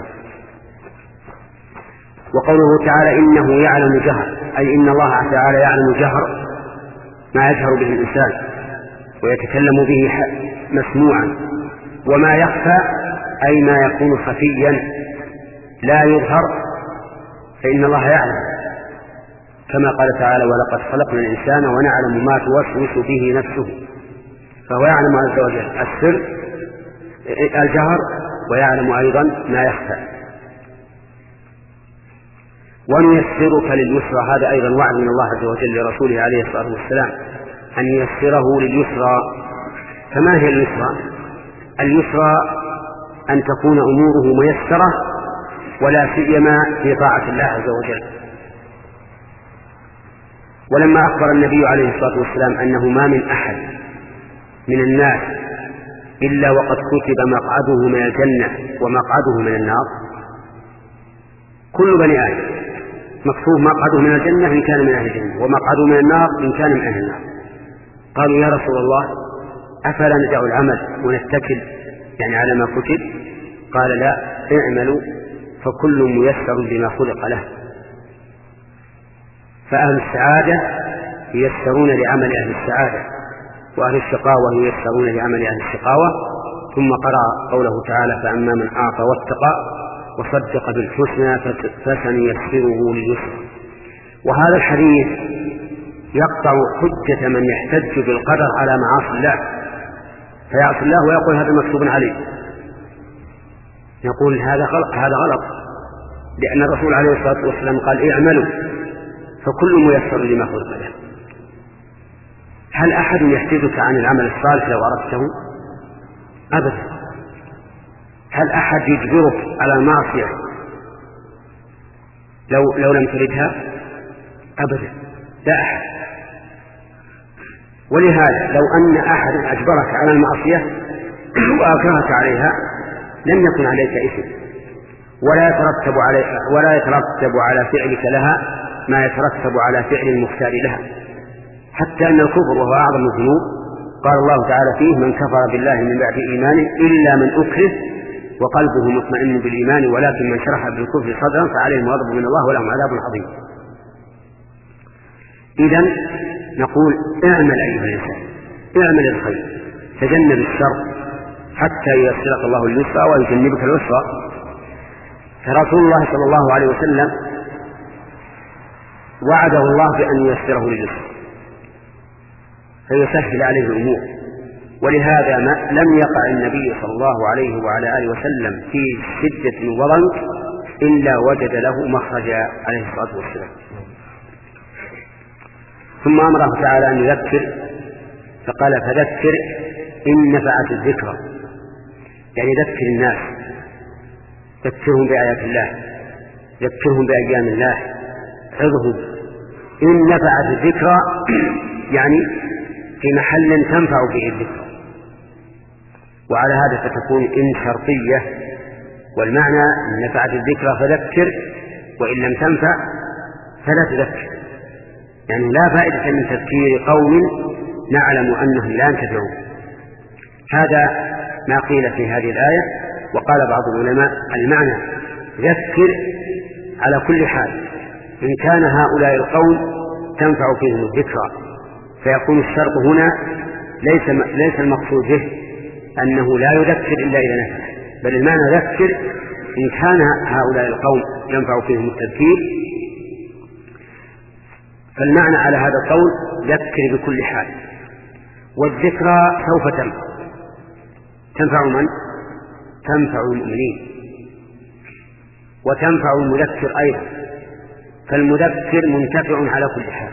وقوله تعالى: إنه يعلم جهر، أي إن الله تعالى يعلم جهر ما يجهر به الإنسان ويتكلم به مسموعا، وما يخفى أي ما يكون خفيا لا يظهر، فإن الله يعلم، كما قال تعالى: ولقد خلقنا الإنسان ونعلم ما توسوس به نفسه. فهو يعلم عز وجل السر الجهر ويعلم أيضا ما يخفى. ونيسرك لليسرى، هذا أيضا وعد من الله عز وجل لرسوله عليه الصلاة والسلام أن ييسره لليسرى. فما هي اليسرى؟ اليسرى أن تكون أموره ميسرة، ولا سيما في طاعة الله عز وجل. ولما أخبر النبي عليه الصلاة والسلام أنه ما من أحد من الناس إلا وقد كتب مقعده من الجنة ومقعده من النار، كل بني آدم مكتوب مقعده من الجنة إن كان من أهل الجنة ومقعده من النار إن كان من أهل النار. قالوا يا رسول الله أفلا ندع العمل ونتكل يعني على ما كتب؟ قال لا، اعملوا فكل ميسر لما خلق له. فأهل السعادة ييسرون لعمل أهل السعادة، وأهل الشقاوة ييسرون لعمل أهل الشقاوة. ثم قرأ قوله تعالى فأما من أعطى واتقى وصدق بالحسنى فسنيسره لليسر. وهذا الحديث يقطع حجة من يحتج بالقدر على معاصي الله، فيعصي الله ويقول هذا مكتوب عليه، يقول هذا غلط، هذا غلط، لأن الرسول عليه الصلاة والسلام قال اعملوا فكل ميسر لما خلق له. هل أحد يحجزك عن العمل الصالح لو أردته؟ أبدا. هل أحد يجبرك على المعصية لو, لو لم تردها؟ أبدا، لا أحد. ولهذا لو أن أحد أجبرك على المعصية وأكرهك عليها لم يكن عليك إثم، ولا يترتب عليها ولا يترتب على فعلك لها ما يترتب على فعل المختار لها. حتى أن الكفر وهو أعظم الذنوب قال الله تعالى فيه من كفر بالله من بعد إيمانه إلا من أكره وقلبه مطمئن بالإيمان ولكن من شرح بالكفر صدرا فعليهم غضب من الله ولهم عذاب عظيم. إذن نقول اعمل أيها الإنسان، اعمل الخير، تجنب الشر حتى ييسرك الله اليسرى ويجنبك العسرى. فرسول الله صلى الله عليه وسلم وعده الله بأن ييسره لليسر فيسهل عليه الأمور. ولهذا ما لم يقع النبي صلى الله عليه وعلى آله وسلم في شدة وضنك إلا وجد له مخرجا عليه الصلاة والسلام. ثم أمره تعالى أن يذكر فقال فذكر إن نفعت الذكرى، يعني ذكر الناس، ذكرهم بآيات الله، ذكرهم بأيام الله، عظهم. إن نفعت الذكرى يعني في محل تنفع فيه الذكرى، وعلى هذا فتكون إن شرطية، والمعنى إن نفعت الذكرى فذكر وإن لم تنفع فلا تذكر، يعني لا فائدة من تذكير قوم نعلم أنهم لا ينتفعون. هذا ما قيل في هذه الآية. وقال بعض العلماء المعنى ذكر على كل حال، إن كان هؤلاء القوم تنفع فيهم الذكرى، فيكون الشرط هنا ليس ليس المقصود به أنه لا يذكر إلا إذا نفع، بل المعنى ذكر إن كان هؤلاء القوم ينفع فيهم التذكير. فالمعنى على هذا القول ذكر بكل حال. والذكرى سوف تنفع، تنفع من؟ تنفع المؤمنين وتنفع المذكر أيضا، فالمذكر منتفع على كل حال،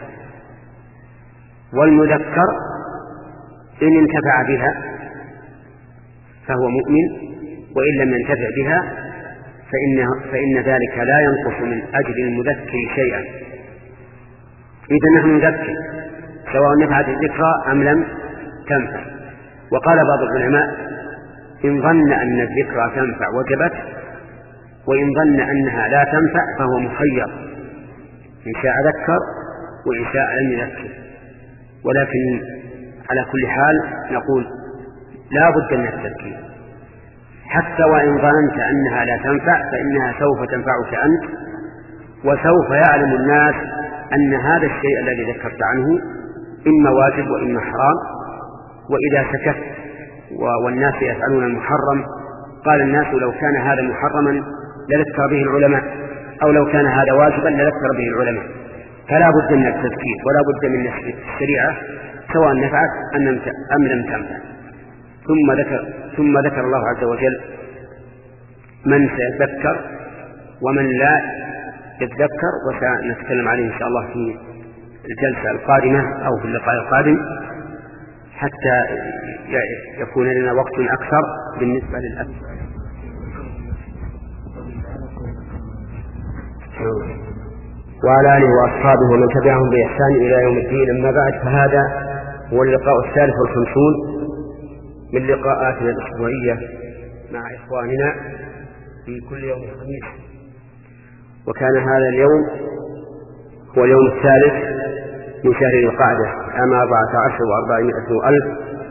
والمذكر إن انتفع بها فهو مؤمن، وإن لم ينتفع بها فإن, فإن ذلك لا ينقص من أجل المذكر شيئا. إذا نحن نذكر سواء نفعت الذكرى أم لم تنفع. وقال بعض العلماء إن ظن أن الذكرى تنفع وجبت، وإن ظن أنها لا تنفع فهو مخير، إن شاء ذكر وإن شاء لم يذكر. ولكن على كل حال نقول لا بد من التذكير، حتى وإن ظننت أنها لا تنفع فإنها سوف تنفعك أنت، وسوف يعلم الناس أن هذا الشيء الذي ذكرت عنه إما واجب وإما حرام. وإذا سكت والناس يفعلون المحرم قال الناس لو كان هذا محرما لذكر به العلماء، أو لو كان هذا واجبا لذكر به العلماء. فلا بد من التذكير ولا بد من نسبة الشريعة سواء نفعت أم لم تنفع. ثم ذكر ثم ذكر الله عز وجل من سيذكر ومن لا يتذكر، وسنتكلم عليه إن شاء الله في الجلسة القادمة أو في اللقاء القادم. حتى يكون لنا وقت أكثر بالنسبة للأكثر. وعلى آله وأصحابه ومن تبعهم بإحسان إلى يوم الدين. أما بعد، فهذا هو اللقاء الثالث والخمسون من لقاءاتنا الأسبوعية مع إخواننا في كل يوم الخميس، وكان هذا اليوم هو اليوم الثالث من شهر ذي القعدة عام أربعة عشر وأربعمائة وألف.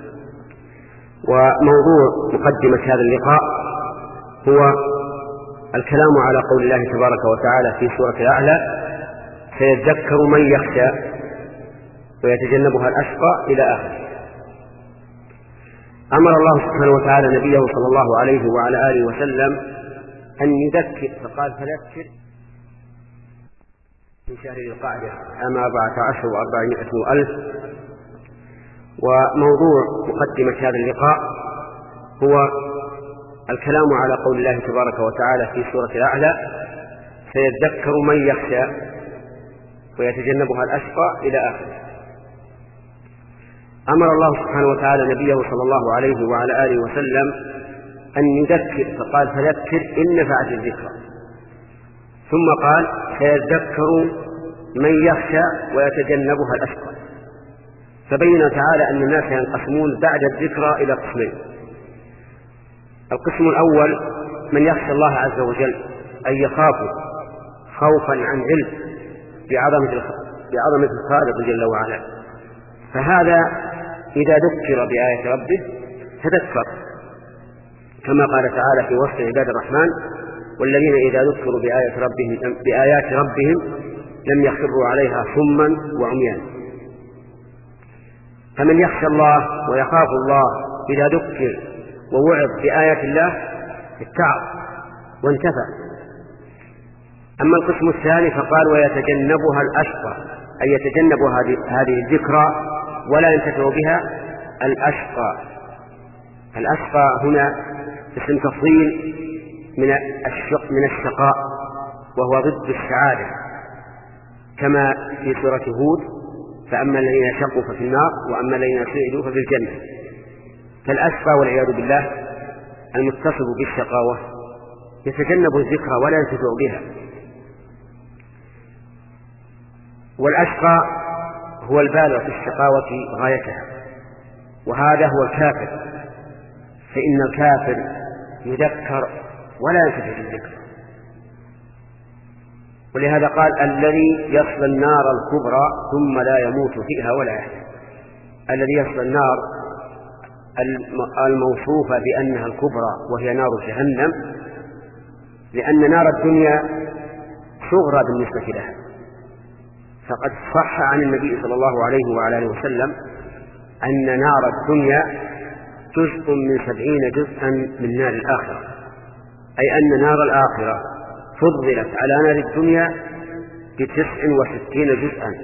وموضوع مقدمة هذا اللقاء هو الكلام على قول الله تبارك وتعالى في سورة الأعلى: سيذكر من يخشى ويتجنبها الأشقى إلى آخره. أمر الله سبحانه وتعالى نبيه صلى الله عليه وعلى آله وسلم أن يذكر، فقال: فذكر من شهر ذي القعدة عام أربعة عشر وأربعمائة وألف. وموضوع مقدمة هذا اللقاء هو الكلام على قول الله تبارك وتعالى في سورة الأعلى: سيذكر من يخشى ويتجنبها الأشقى إلى آخره. أمر الله سبحانه وتعالى نبيه صلى الله عليه وعلى آله وسلم أن يذكر، فقال: فذكر إن نفعت الذكرى. ثم قال: سيذكر من يخشى ويتجنبها الأشقى. فبين تعالى أن الناس ينقسمون بعد الذكرى إلى قسمين: القسم الأول من يخشى الله عز وجل، أن يخافه خوفا عن علم بعظمة بعظمة الخالق جل وعلا، فهذا إذا ذكر بآية ربه تذكر، كما قال تعالى في وصف عباد الرحمن: والذين إذا ذكروا بآيات ربهم, بآيات ربهم لم يخروا عليها صما وعميانا. فمن يخشى الله ويخاف الله إذا ذكر ووعظ بآيات الله اتعظ وانتفع. أما القسم الثاني فقال: ويتجنبها الأشقى، أي يتجنب هذه الذكرى ولا ينتفع بها الأشقى. الأشقى هنا اسم تفضيل من الشق من الشقاء، وهو ضد السعادة، كما في سورة هود: فأما الذين شقوا ففي النار وأما الذين سعدوا ففي الجنة. فالأشقى والعياذ بالله المتصف بالشقاوة يتجنب الذكرى ولا ينتفع بها. والأشقى هو البالغ في الشقاوة غايتها، وهذا هو الكافر، فإن الكافر يذكر ولا ينتفع بالذكر. ولهذا قال: الذي يصلى النار الكبرى ثم لا يموت فيها ولا يحيا. الذي يصلى النار الموصوفة بأنها الكبرى وهي نار جهنم، لأن نار الدنيا صغرى بالنسبة لها. فقد صح عن النبي صلى الله عليه وعلى آله وسلم أن نار الدنيا جزء من سبعين جزءا من نار الآخرة، أي أن نار الآخرة فضلت على نار الدنيا بتسع وستين جزءا.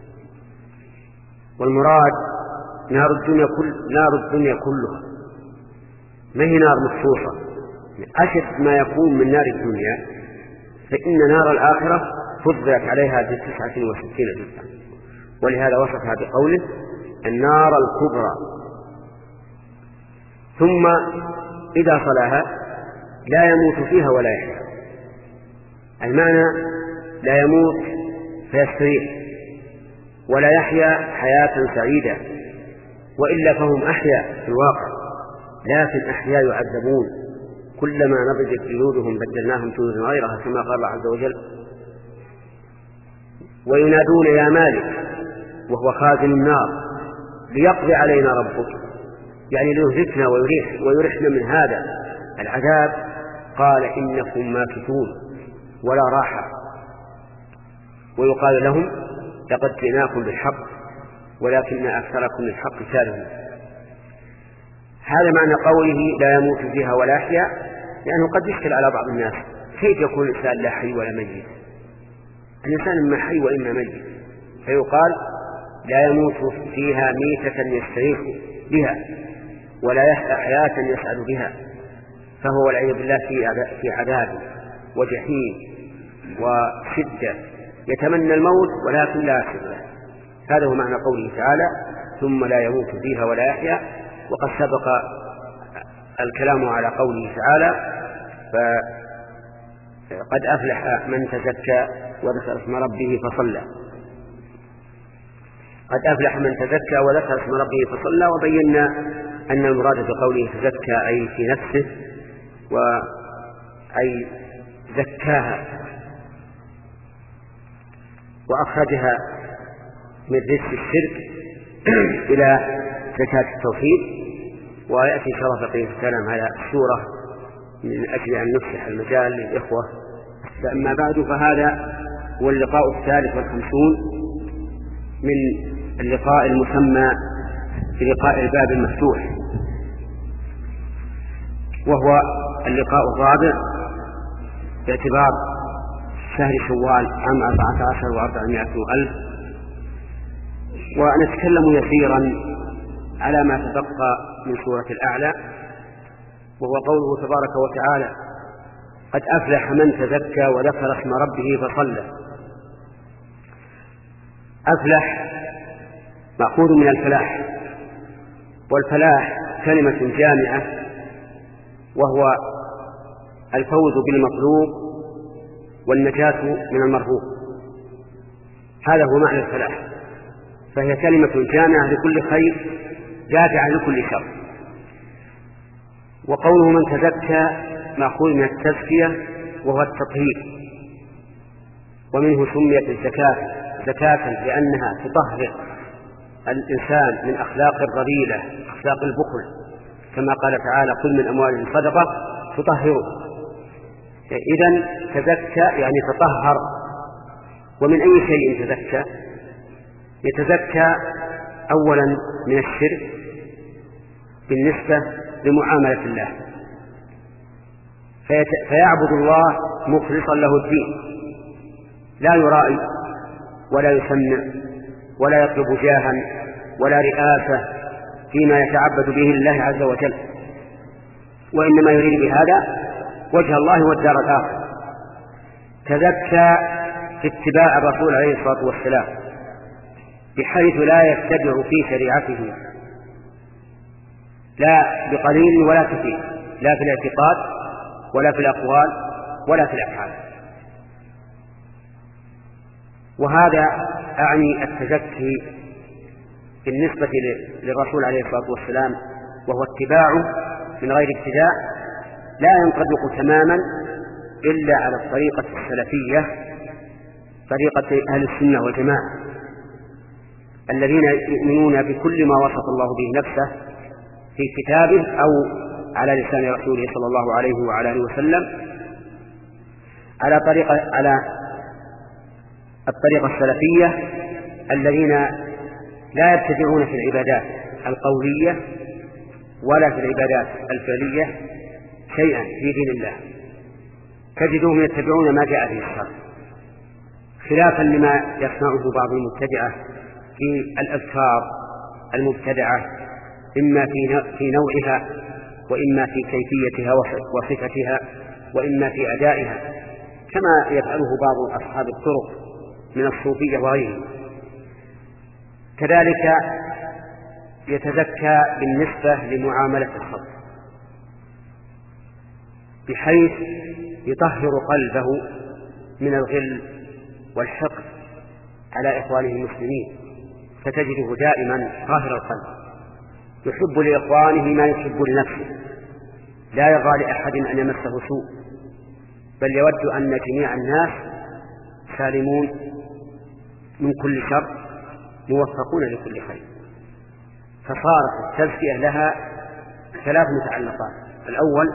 والمراد نار الدنيا كل نار الدنيا كلها، ما هي نار مخصوصة. أشد ما يكون من نار الدنيا، فإن نار الآخرة فضلت عليها بتسعة وستين جزءا، ولهذا وصفها بقوله: النار الكبرى. ثم إذا صلاها لا يموت فيها ولا يحيا. المعنى لا يموت فيستريح، ولا يحيا حياة سعيدة، وإلا فهم أحياء في الواقع، لكن أحياء يعذبون، كلما نضجت جلودهم بدلناهم جلودا غيرها، كما قال الله عز وجل: وينادون يا مالك وهو خازن النار ليقضي علينا ربك، يعني ليهلكنا ويريح ويرحنا من هذا العذاب. قال: إنكم ماكثون ولا راحة. ويقال لهم: لقد جئناكم بالحق ولكن أكثركم للحق كارهون. هذا معنى قوله لا يموت فيها ولا يحيا، لأنه قد يشكل على بعض الناس: كيف يكون الإنسان لا حي ولا ميت؟ الإنسان إما حي وإما ميت. فيقال: لا يموت فيها ميتة يستريح بها ولا يحيا حياة يسعد بها، فهو والعياذ بالله في عذاب وجحيم وشدة، يتمنى الموت ولكن لا يحصل له. هذا هو معنى قوله تعالى: ثم لا يموت فيها ولا يحيا. وقد سبق الكلام على قوله تعالى: فقد أفلح من تزكى وذكر اسم ربه فصلى. قد أفلح من تزكى وذكر اسم ربه فصلى. وبينا أن المراد بقوله تزكى أي في نفسه، وأي زكاها وأخرجها من رجس الشرك إلى زكاة التوحيد. ويأتي إن شاء الله بقية الكلام على السورة من أجل أن نفسح المجال للإخوة. فأما بعد، فهذا هو اللقاء الثالث والخمسون من اللقاء المسمى بلقاء الباب المفتوح، وهو اللقاء الرابع باعتبار شهر شوال عام أربعة عشر وأربعمائة ألف. ونتكلم يسيرا على ما تبقى من سورة الأعلى، وهو قوله تبارك وتعالى: قد أفلح من تزكى وذكر اسم ربه فصلى. أفلح مأخوذ من الفلاح، والفلاح كلمة جامعة، وهو الفوز بالمطلوب والنجاة من المرهوب. هذا هو معنى الفلاح، فهي كلمة جامعة لكل خير دافعة لكل شر. وقوله من تزكى مأخوذ من التزكية، وهو التطهير، ومنه سميت الزكاة زكاة لأنها تطهر الإنسان من أخلاق الرذيلة، أخلاق البخل، كما قال تعالى: قل من أموالهم صدقة تطهره. إذن تزكى يعني تطهر. ومن أي شيء تزكى؟ يتزكى أولا من الشرك بالنسبة لمعاملة الله، فيعبد الله مخلصا له الدين، لا يرائي ولا يسمع ولا يطلب جاها ولا رئاسة فيما يتعبد به الله عز وجل، وإنما يريد بهذا وجه الله والدار الآخرة. تزكى في اتباع الرسول عليه الصلاة والسلام، بحيث لا يتبع في شريعته لا بقليل ولا كثير، لا في الاعتقاد ولا في الأقوال ولا في الأفعال. وهذا أعني التزكي بالنسبة للرسول عليه الصلاة والسلام، وهو اتباعه من غير ابتداع، لا ينطبق تماما إلا على الطريقة السلفية، طريقة أهل السنة والجماعة، الذين يؤمنون بكل ما وصف الله به نفسه في كتابه أو على لسان رسوله صلى الله عليه وعلى آله وسلم، على طريقة على الطريقة السلفية، الذين لا يبتدعون في العبادات القولية ولا في العبادات الفعلية شيئا في دين الله، تجدهم يتبعون ما جاء به الشرع، خلافا لما يصنعه بعض المبتدعة في الأذكار المبتدعة، إما في نوعها وإما في كيفيتها وصفتها وإما في أدائها، كما يفعله بعض أصحاب الطرق من الصوفية وغيرهم. كذلك يتزكى بالنسبة لمعاملة الخلق، بحيث يطهر قلبه من الغل والحقد على إخوانه المسلمين، فتجده دائما طاهر القلب، يحب لإخوانه ما يحب لنفسه، لا يرضى لأحد أن يمسه سوء، بل يود أن جميع الناس سالمون من كل شر موفقون لكل خير. فصارت التزكية لها ثلاث متعلقات: الأول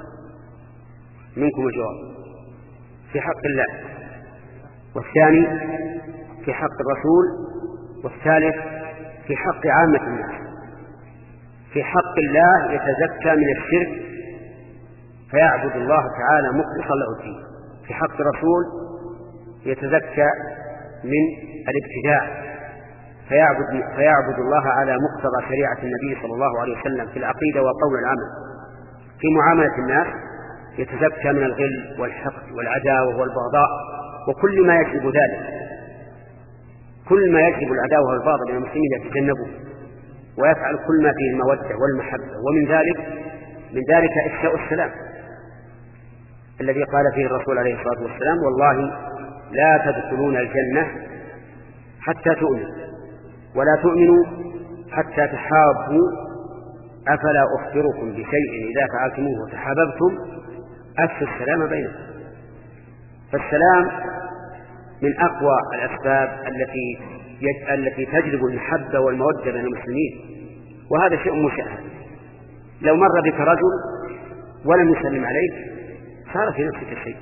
منكم الجواب في حق الله، والثاني في حق الرسول، والثالث في حق عامة الناس. في حق الله يتزكى من الشرك فيعبد الله تعالى مخلصا له الدين. في حق الرسول يتزكى من الابتداع فيعبد, فيعبد الله على مقتضى شريعة النبي صلى الله عليه وسلم في العقيدة والقول والعمل. في معاملة الناس يتزكى من الغل والحقد والعداوة والبغضاء وكل ما يجلب ذلك، كل ما يجلب العداوة والبغضاء بين المسلمين يتجنبه ويفعل كل ما فيه المودة والمحبة. ومن ذلك من ذلك إفشاء السلام الذي قال فيه الرسول عليه الصلاة والسلام: والله لا تدخلون الجنة حتى تؤمنوا ولا تؤمنوا حتى تحابوا، أفلا أخبركم بشيء إذا فعلتموه تحاببتم؟ أفشوا السلام بينكم. فالسلام من أقوى الأسباب التي التي تجلب المحبة والمودة بين المسلمين، وهذا شيء مشاهد. لو مر بك رجل ولم يسلم عليك صار في نفسك شيء،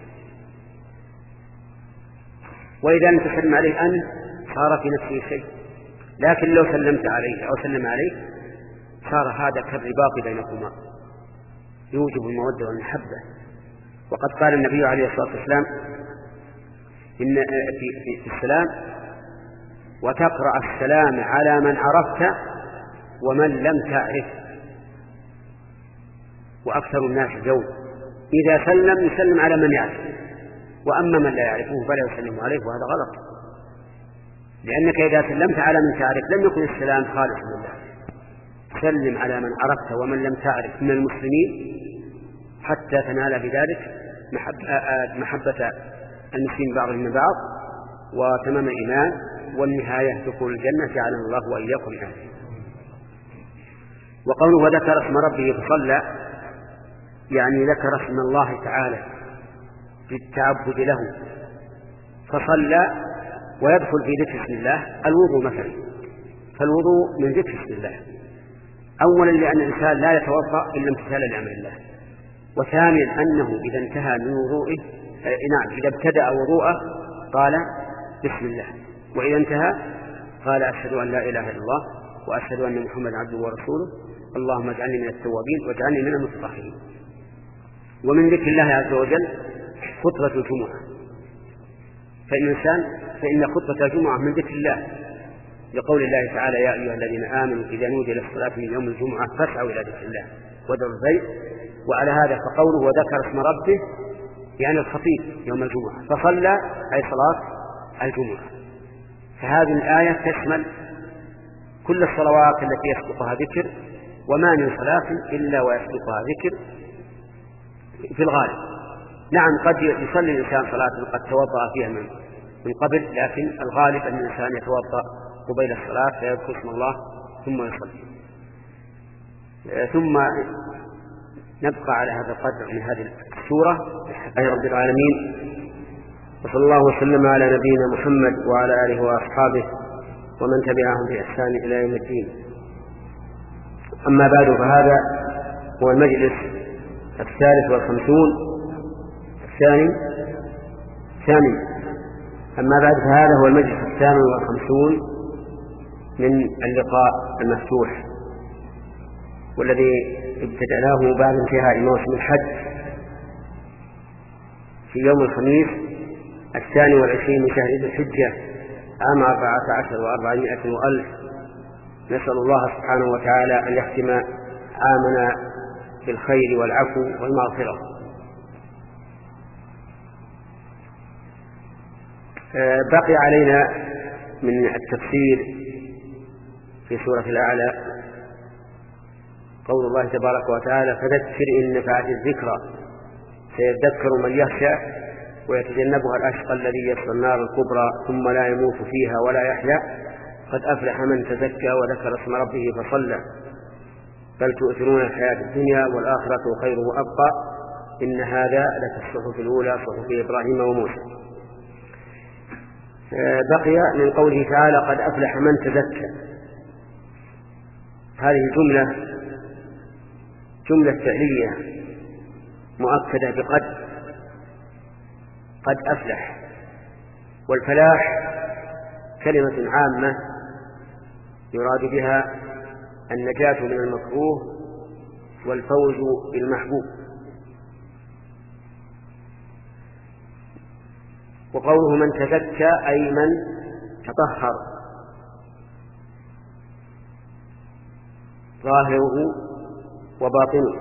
وإذا لم تسلم عليه أنت صار في نفسه شيء، لكن لو سلمت عليه أو سلم عليك صار هذا كالرباط بينكما يوجب المودة والمحبة. وقد قال النبي عليه الصلاة والسلام إن في, في السلام: وتقرأ السلام على من عرفت ومن لم تعرف. وأكثر الناس جود، إذا سلم يسلم على من يعرف، وأما من لا يعرفه فلا يسلم عليه، وهذا غلط، لأنك إذا سلمت على من تعرف لم يكن السلام خالص لله. سلم على من عرفت ومن لم تعرف من المسلمين حتى تنال بذلك محبة المسلمين بعضهم من بعض وتمام الإيمان، والنهاية دخول الجنة جعلنا الله وإياكم منه. وقوله وذكر اسم ربه فصلى، يعني ذكر اسم الله تعالى بالتعبد له فصلى. ويدخل في ذكر اسم الله الوضوء مثلا، فالوضوء من ذكر اسم الله، أولا لأن الإنسان لا يتوضأ إلا امتثالا لأمر الله، وثانيا أنه إذا انتهى من وضوئه نعم إذا ابتدأ وضوءه قال بسم الله، وإذا انتهى قال أشهد أن لا إله إلا الله وأشهد أن محمدا عبده ورسوله، اللهم اجعلني من التوابين واجعلني من المتطهرين. ومن ذكر الله عز وجل خطبة الجمعة، فإن الإنسان فإن خطبة الجمعة من ذكر الله، لقول الله تعالى: يا أيها الذين آمنوا إذا نودي للصلاة من يوم الجمعة فاسعوا إلى ذكر الله وذروا البيع. وعلى هذا فقوله وذكر اسم ربه يعني الخطيب يوم الجمعة، فصلى أي صلاة الجمعة. فهذه الآية تشمل كل الصلوات التي يسبقها ذكر، وما من صلاة إلا ويسبقها ذكر في الغالب. نعم قد يصلي الإنسان صلاة قد توضأ فيها من من قبل، لكن الغالب أن الإنسان يتوضأ قبيل الصلاة فيذكر اسم الله ثم يصلي. ثم نبقى على هذا القدر من هذه السورة. أي رب العالمين، وصلى الله وسلم على نبينا محمد وعلى آله وأصحابه ومن تبعهم بإحسان إلى يوم الدين. أما بعد، فهذا هو المجلس الثالث والخمسون الثاني ثاني أما بعد فهذا هو المجلس الثامن والخمسون من اللقاء المفتوح، والذي ابتدأناه بعد انتهاء موسم الحج في يوم الخميس الثاني والعشرين من شهر ذي الحجة عام أربعة عشر وأربعمائة وألف. نسأل الله سبحانه وتعالى أن يختم عامنا بالخير والعفو والمغفرة. بقي علينا من التفسير في سورة الأعلى قول الله تبارك وتعالى: فذكر إن نفعت الذكرى سيذكر من يخشى ويتجنبها الأشقى الذي يصلى النار الكبرى ثم لا يموت فيها ولا يحيا قد أفلح من تزكى وذكر اسم ربه فصلى بل تؤثرون الحياة الدنيا والآخرة خير وأبقى إن هذا لفي الصحف الأولى صحف إبراهيم وموسى. بقي من قوله تعالى: قد أفلح من تزكى. هذه الجملة جملة فعلية مؤكدة بقد، قد أفلح. والفلاح كلمة عامة يراد بها النجاة من المكروه والفوز بالمحبوب. وقوله من تزكى أي من تطهر ظاهره وباطنه،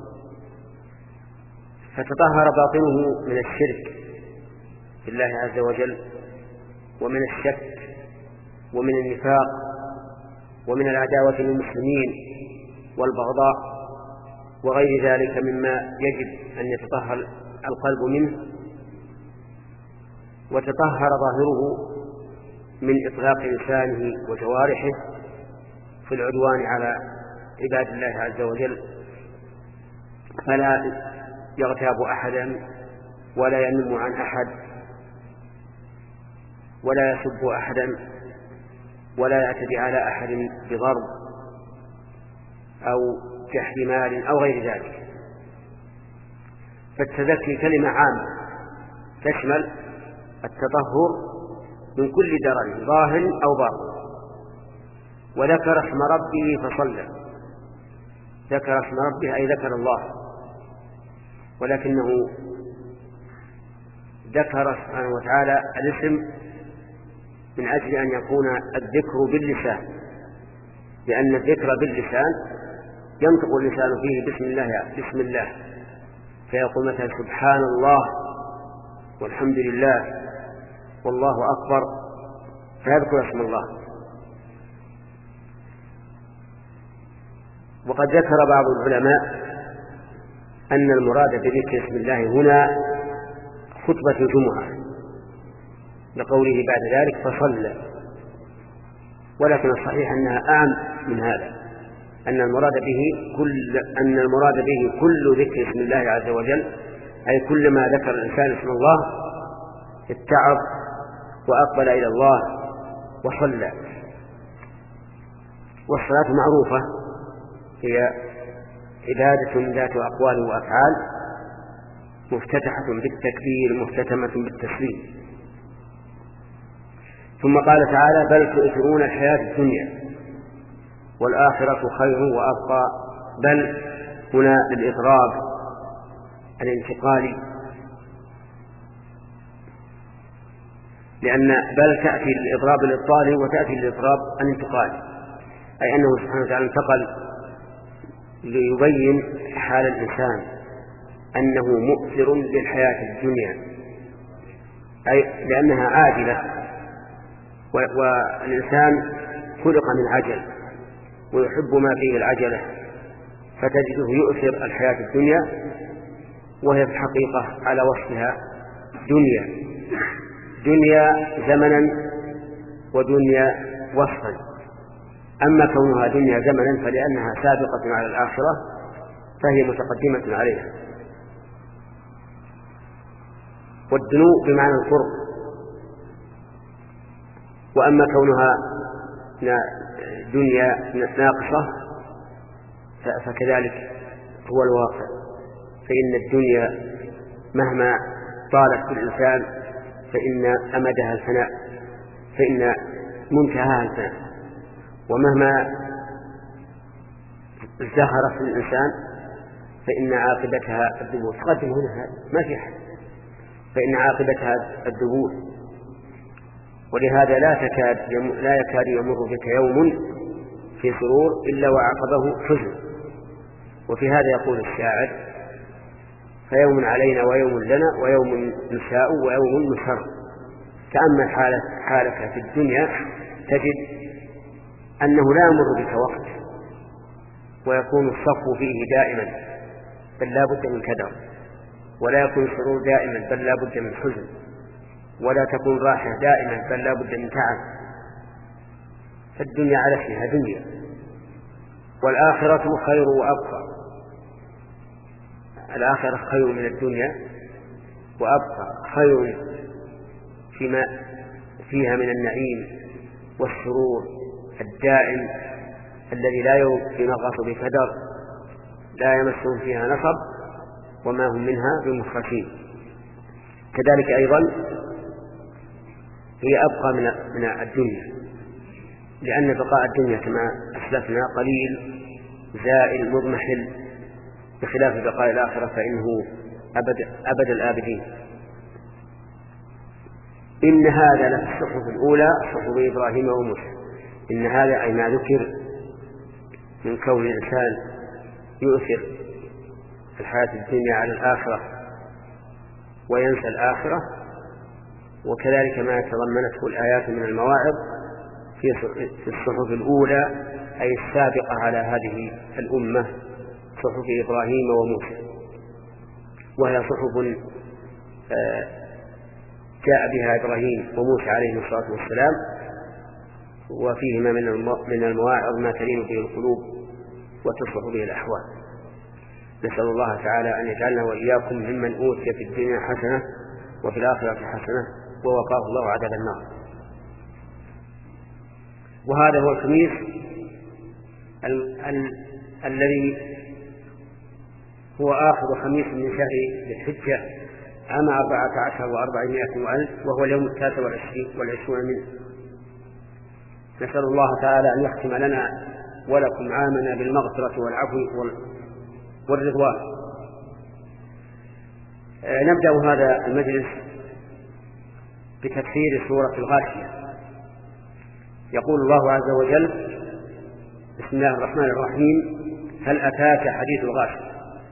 فتطهر باطنه من الشرك بالله عز وجل ومن الشك ومن النفاق ومن العداوة للمسلمين والبغضاء وغير ذلك مما يجب أن يتطهر القلب منه وتطهر ظاهره من إطلاق لسانه وجوارحه في العدوان على عباد الله عز وجل، فلا يغتاب أحدا ولا ينم عن أحد ولا يسب أحدا ولا يعتدي على أحد بضرب أو جحد مال أو غير ذلك. فالتزكي كلمة عامة تشمل التطهر من كل درن ظاهر أو باطن. وذكر اسم ربه فصلى، ذكر اسم ربه أي ذكر الله، ولكنه ذكر سبحانه وتعالى الاسم من أجل أن يكون الذكر باللسان، لأن الذكر باللسان ينطق اللسان فيه بسم الله بسم الله، فيقول مثلا سبحان الله والحمد لله والله أكبر، فيذكر اسم الله. وقد ذكر بعض العلماء أن المراد بذكر اسم الله هنا خطبة الجمعة لقوله بعد ذلك فصلى، ولكن الصحيح أنها أعم من هذا، أن المراد به كل أن المراد به كل ذكر اسم الله عز وجل، أي كل ما ذكر الإنسان اسم الله اتعظ وأقبل إلى الله وصلى. والصلاة معروفة هي عبادة ذات أقوال وأفعال مفتتحة بالتكبير مختتمة بالتسليم. ثم قال تعالى بل تؤثرون الحياة الدنيا والآخرة خير وأبقى. بل هنا للإضراب الانتقالي، لأن بل تأتي للإضراب الإبطالي وتأتي للإضراب الانتقالي، أي أنه سبحانه وتعالى انتقل ليبين حال الإنسان أنه مؤثر للحياة الدنيا، أي لأنها عاجلة، والإنسان خلق من عجل ويحب ما فيه العجلة، فتجده يؤثر الحياة الدنيا وهي في الحقيقة على وصفها دنيا دنيا زمنا ودنيا وصفا. أما كونها دنيا زمنا فلأنها سابقة على الآخرة فهي متقدمة عليها. والدنو بمعنى القرب. وأما كونها دنيا ناقصة فكذلك هو الواقع، فإن الدنيا مهما طالت بالإنسان فإن أمدها الفناء، فإن منتهاها الفناء، ومهما ازدهرت الإنسان فإن عاقبتها الذبول. تقدم هنا ما في حد، فإن عاقبتها الذبول. ولهذا لا تكاد لا يكاد يمر بك يوم في سرور إلا وعقبه حزن. وفي هذا يقول الشاعر فيوم علينا ويوم لنا ويوم نشاء ويوم نشر. تأمل حالك, حالك في الدنيا تجد أنه لا يمر بك وقت ويكون الصفو فيه دائما بل لا بد من كدر، ولا يكون السرور دائما بل لا بد من حزن، ولا تكون راحة دائما بل لا بد من تعب. فالدنيا على اسمها دنيا. والآخرة خير وأبقى. الآخرة خير من الدنيا وأبقى، خير فيما فيها من النعيم والسرور الدائم الذي لا ينغص بكدر، لا يمسهم فيها نصب وما هم منها بمخرجين. كذلك أيضا هي أبقى من الدنيا، لأن بقاء الدنيا كما أسلفنا قليل زائل مضمحل، بخلاف بقاء الآخرة فإنه أبد, أبد الآبدين. إن هذا لفي الصحف الأولى صحف إبراهيم وموسى. إن هذا أي ما ذكر من كون الإنسان يؤثر الحياة الدنيا على الآخرة وينسى الآخرة، وكذلك ما تضمنته الآيات من المواعظ في الصحف الأولى أي السابقة على هذه الأمة، صحف إبراهيم وموسى، وهي صحف جاء بها إبراهيم وموسى عليه الصلاة والسلام، وفيهما من المواعظ ما تلين به القلوب وتصلح به الأحوال. نسأل الله تعالى أن يجعلنا وإياكم ممن أوتي في الدنيا حسنة وفي الآخرة حسنة ووقاه الله عذاب النار. وهذا هو الخميس ال- ال- الذي هو آخر خميس من شهر ذي الحجة عام أربعة عشر وأربعمائة وألف، وهو اليوم التاسع والعشرون منه. نسأل الله تعالى أن يختم لنا ولكم عامنا بالمغفرة والعفو والرضوان. نبدأ هذا المجلس بتفسير سورة الغاشية. يقول الله عز وجل: بسم الله الرحمن الرحيم: هل أتاك حديث الغاشية.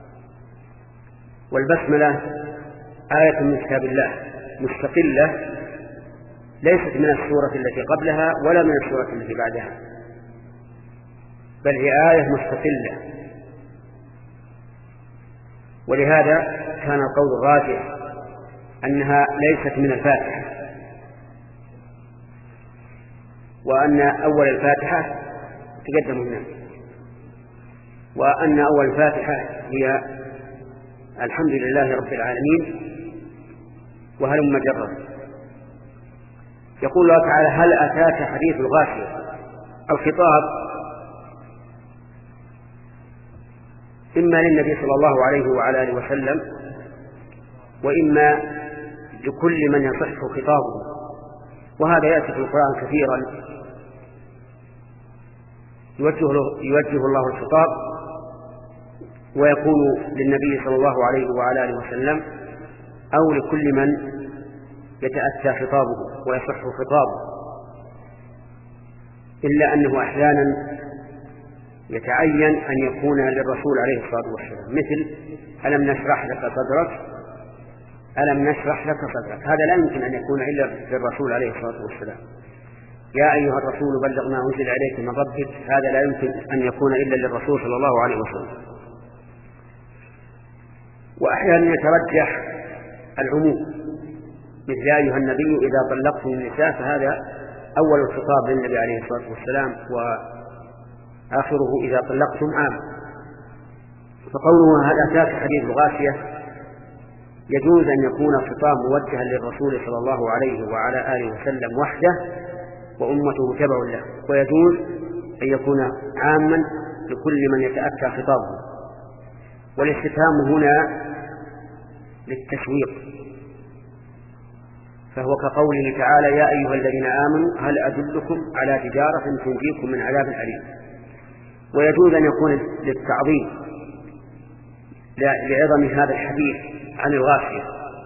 والبسملة آية من كتاب الله مستقلة، ليست من السورة التي قبلها ولا من السورة التي بعدها، بل هي آية مستقلة. ولهذا كان القول الراجح أنها ليست من الفاتحة، وأن أول الفاتحة تقدم هنا، وأن أول الفاتحة هي الحمد لله رب العالمين وهلم جرا. يقول الله تعالى: هل أتاك حديث الغاشية. الخطاب إما للنبي صلى الله عليه وعلى آله وسلم، وإما لكل من يصح خطابه، وهذا يأتي في القرآن كثيرا، يوجه, يوجه الله الخطاب ويكون للنبي صلى الله عليه وعلى آله وسلم أو لكل من يتأتى خطابه ويصح خطابه، إلا أنه أحيانا يتعين أن يكون للرسول عليه الصلاة والسلام، مثل: ألم نشرح لك صدرك، ألم نشرح لك صدرك. هذا لا يمكن أن يكون إلا للرسول عليه الصلاة والسلام. يا أيها الرسول بلغ ما أنزل إليك من ربك، هذا لا يمكن أن يكون إلا للرسول صلى الله عليه وسلم. وأحيانا يترجح العموم، مثل: يا أيها النبي إذا طلقتم النساء، فهذا أول الخطاب للنبي عليه الصلاة والسلام، وآخره إذا طلقتم عام. فقوله: هل أتاك حديث الغاشية، يجوز أن يكون الخطاب موجها للرسول صلى الله عليه وعلى آله وسلم وحده وأمته تبع له، ويجوز أن يكون عاما لكل من يتأتى خطابه. والاستفهام هنا للتشويق، فهو كقوله تعالى: يا أيها الذين آمنوا هل أدلكم على تجارة تنجيكم من عذاب أليم. ويجوز أن يكون للتعظيم لعظم هذا الحديث عن الغاشية.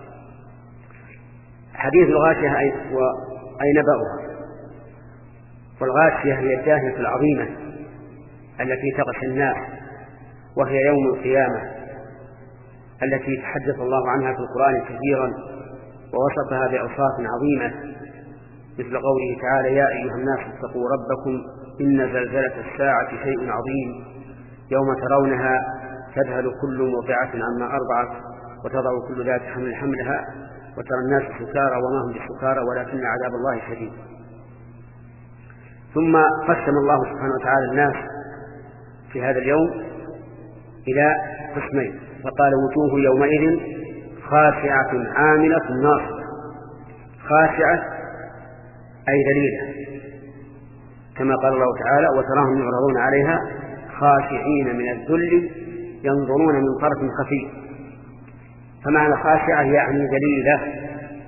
حديث الغاشية أي نبأها. والغاشية هي الداهية العظيمة التي تغشى الناس، وهي يوم القيامة التي تحدث الله عنها في القرآن كثيرا ووصفها بأوصاف عظيمة، مثل قوله تعالى: يا أيها الناس اتقوا ربكم إن زلزلة الساعة شيء عظيم يوم ترونها تذهل كل مرضعة عما أرضعت وتضع كل ذات حمل حملها وترى الناس سكارى وما هم بسكارى ولكن عذاب الله شديد. ثم قسم الله سبحانه وتعالى الناس في هذا اليوم إلى قسمين، فقال: وجوه يومئذ خاشعة عاملة ناصبة. خاشعة أي ذليلة، كما قال الله تعالى: وتراهم يعرضون عليها خاشعين من الذل ينظرون من طرف خفي. فمعنى خاشعة يعني ذليلة.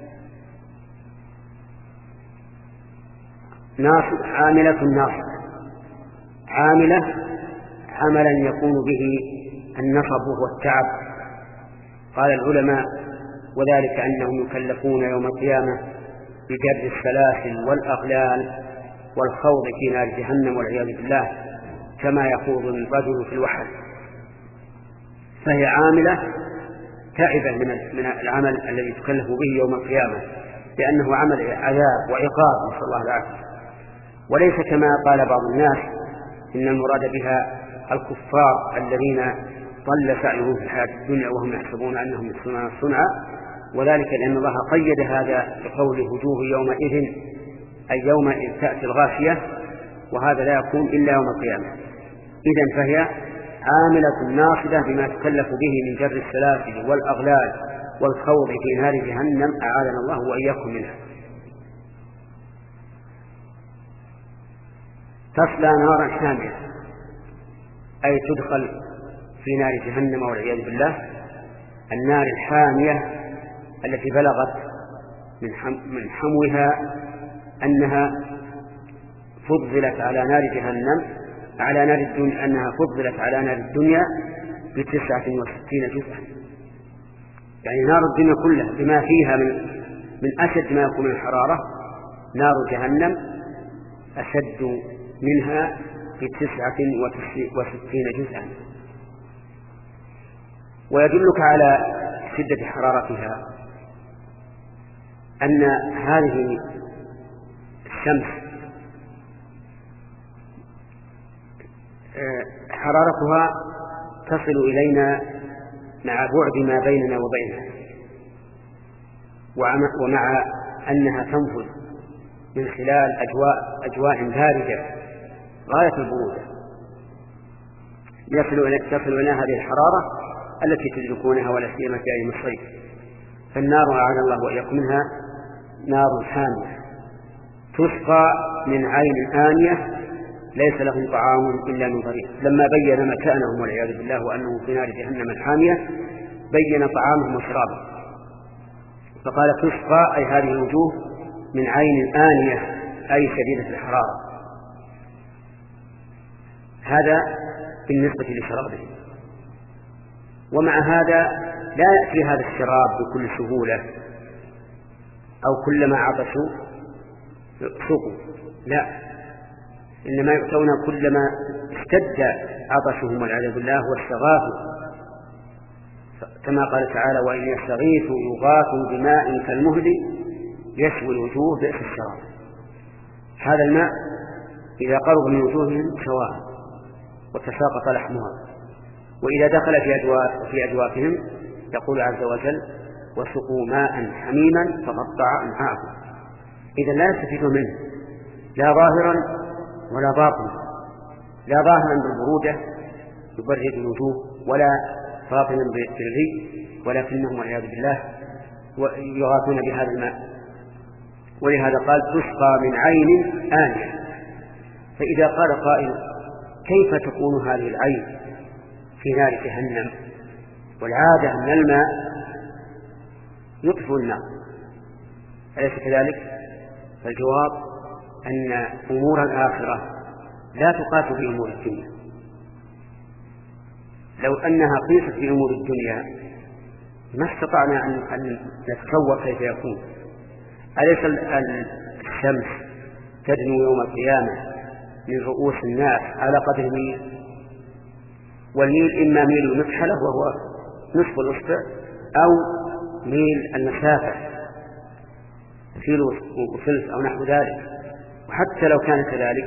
ناصب عاملة ناصبة. عاملة عملا يكون به النصب والتعب. قال العلماء: وذلك أنهم يكلفون يوم القيامة بجر السلاسل والأغلال والخوض في نار جهنم والعياذ بالله، كما يخوض الرجل في الوحل. فهي عاملة تعبة من العمل الذي تكلف به يوم القيامة، لأنه عمل عذاب وعقاب، نسأل الله العافية. وليس كما قال بعض الناس إن المراد بها الكفار الذين ضل سعيهم في الحياة الدنيا وهم يحسبون أنهم يحسنون صنعا، وذلك لأن الله قيد هذا بقوله وجوه يومئذ، أي يوم تأتي الغاشية، وهذا لا يكون إلا يوم القيامة. إذن فهي عاملة ناصبة بما تكلف به من جر السلاسل والأغلال والخوض في نار جهنم، أعاذنا الله وإياكم منها. تصلى نارا حامية، أي تدخل في نار جهنم والعياذ بالله، النار الحامية التي بلغت من حموها أنها فضلت على نار جهنم على نار الدنيا أنها فضلت على نار الدنيا بتسعة وستين جزءا. يعني نار الدنيا كلها بما فيها من من أشد ما يكون من الحرارة، نار جهنم أشد منها بتسعة وستين جزءا. ويدلك على شدة حرارتها أن هذه الشمس حرارتها تصل إلينا مع بعد ما بيننا وبينها، ومع أنها تنفذ من خلال أجواء, أجواء باردة غاية البرودة يصل إلى هذه الحرارة التي تدركونها ولا سيما في أيام الصيف. فالنار أعاذنا الله وإياكم منها نار حامية تسقى من عين آنية ليس لهم طعام إلا من ضريع. لما بين مكانهم والعياذ بالله وأنهم في نار جهنم الحامية بين طعامهم وشرابهم، فقال تسقى أي هذه الوجوه من عين آنية أي شديدة الحرارة. هذا بالنسبة لشرابهم. ومع هذا لا يأتي هذا الشراب بكل سهولة أو كلما عطشوا سقوا، لا، إنما يؤتون كلما اشتد عطشهم والعياذ بالله واستغاثوا، كما قال تعالى وإن يستغيثوا يغاثوا بماء كالمهل يشوي الوجوه بئس الشراب. هذا الماء إذا قرب من وجوههم سواء وتساقط لحمها، وإذا دخل في أجواء في أجوافهم يقول عز وجل وسقوا ماء حميما فقطع أمعاءهم. إذا لا يستفيدون منه لا ظاهرا ولا باطنا، لا ظاهرا بالبرودة يبرد الوجوه ولا باطنا بالري، ولكنهم والعياذ بالله يغاثون بهذا الماء. ولهذا قال تسقى من عين آنية. فإذا قال قائل كيف تكون هذه العين في نار جهنم؟ والعادة أن الماء يطفئ النار، أليس كذلك؟ فالجواب أن أمور الآخرة لا تقاس بأمور الدنيا. لو أنها قيست بأمور الدنيا ما استطعنا أن نتصور كيف يكون. أليس الشمس تدنو يوم القيامة من رؤوس الناس على قدر ميل، والميل إما ميل المكحلة وهو نصف الأصبع أو ميل المسافة كيلو وثلث أو نحو ذلك. وحتى لو كان كذلك